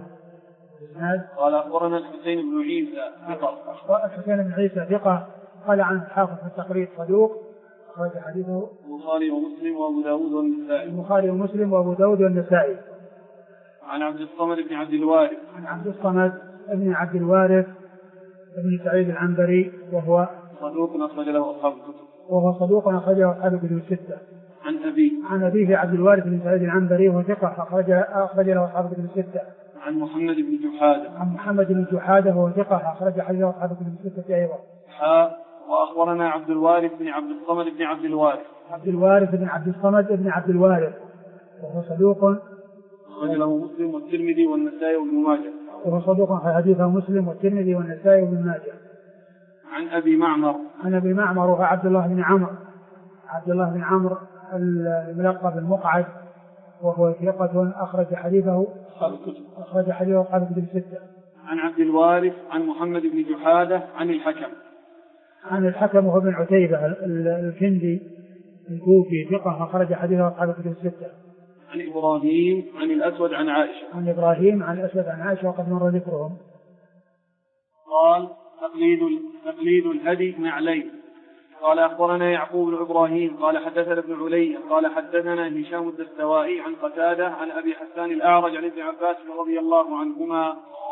قال أخبرنا الحسين بن عيسى ثقة. الحسين بن عيسى ثقة قال عن حافظ في التقريب صدوق أخرج حديثه البخاري ومسلم وأبو داود والنسائي. البخاري ومسلم وأبو داود والنسائي. عن عبد الصمد بن عبد الوارث. عن عبد الصمد بن عبد الوارث بن سعيد العنبري وهو صدوق أخرج له أصحاب الكتب. وهو صدوق أخرجه أصحاب الكتب الستة. عن أبيه عبد الوارث بن سعيد العنبري وهو ثقة أخرج له أصحاب الكتب الستة. عن محمد بن جحادة. عن محمد بن جحادة وهو ثقة أخرج حديثه أصحاب الكتب الستة أيضا. وأخبرنا عبد الوارث بن عبد الصمد بن عبد الوارث. عبد الوارث بن عبد الصمد بن عبد الوارث وهو صدوق أخرج له مسلم والترمذي والنسائي وابن ماجه. وهو صدوق حديثه مسلم والترمذي والنسائي وابن ماجه. عن أبي معمر. عن أبي معمر وهو عبد الله بن عمرو. عبد الله بن عمرو الملقب بالمقعد وهو ثقة أخرج حديثه أصحاب الكتب الستة. عن عبد الوارث عن محمد بن جحادة عن الحكم. عن الحكم وهو بن عتيبة الكندي الكوفي ثقة أخرج حديثه أصحاب الكتب الستة. عن إبراهيم عن الأسود عن عائشة. عن إبراهيم عن الأسود عن عائشة وقد مر ذكرهم. قال تقليد الهدي نعلين. قال أخبرنا يعقوب بن إبراهيم قال حدثنا ابن علي قال حدثنا هشام الدستوائي عن قتادة عن أبي حسان الأعرج عن ابن عباس رضي الله عنهما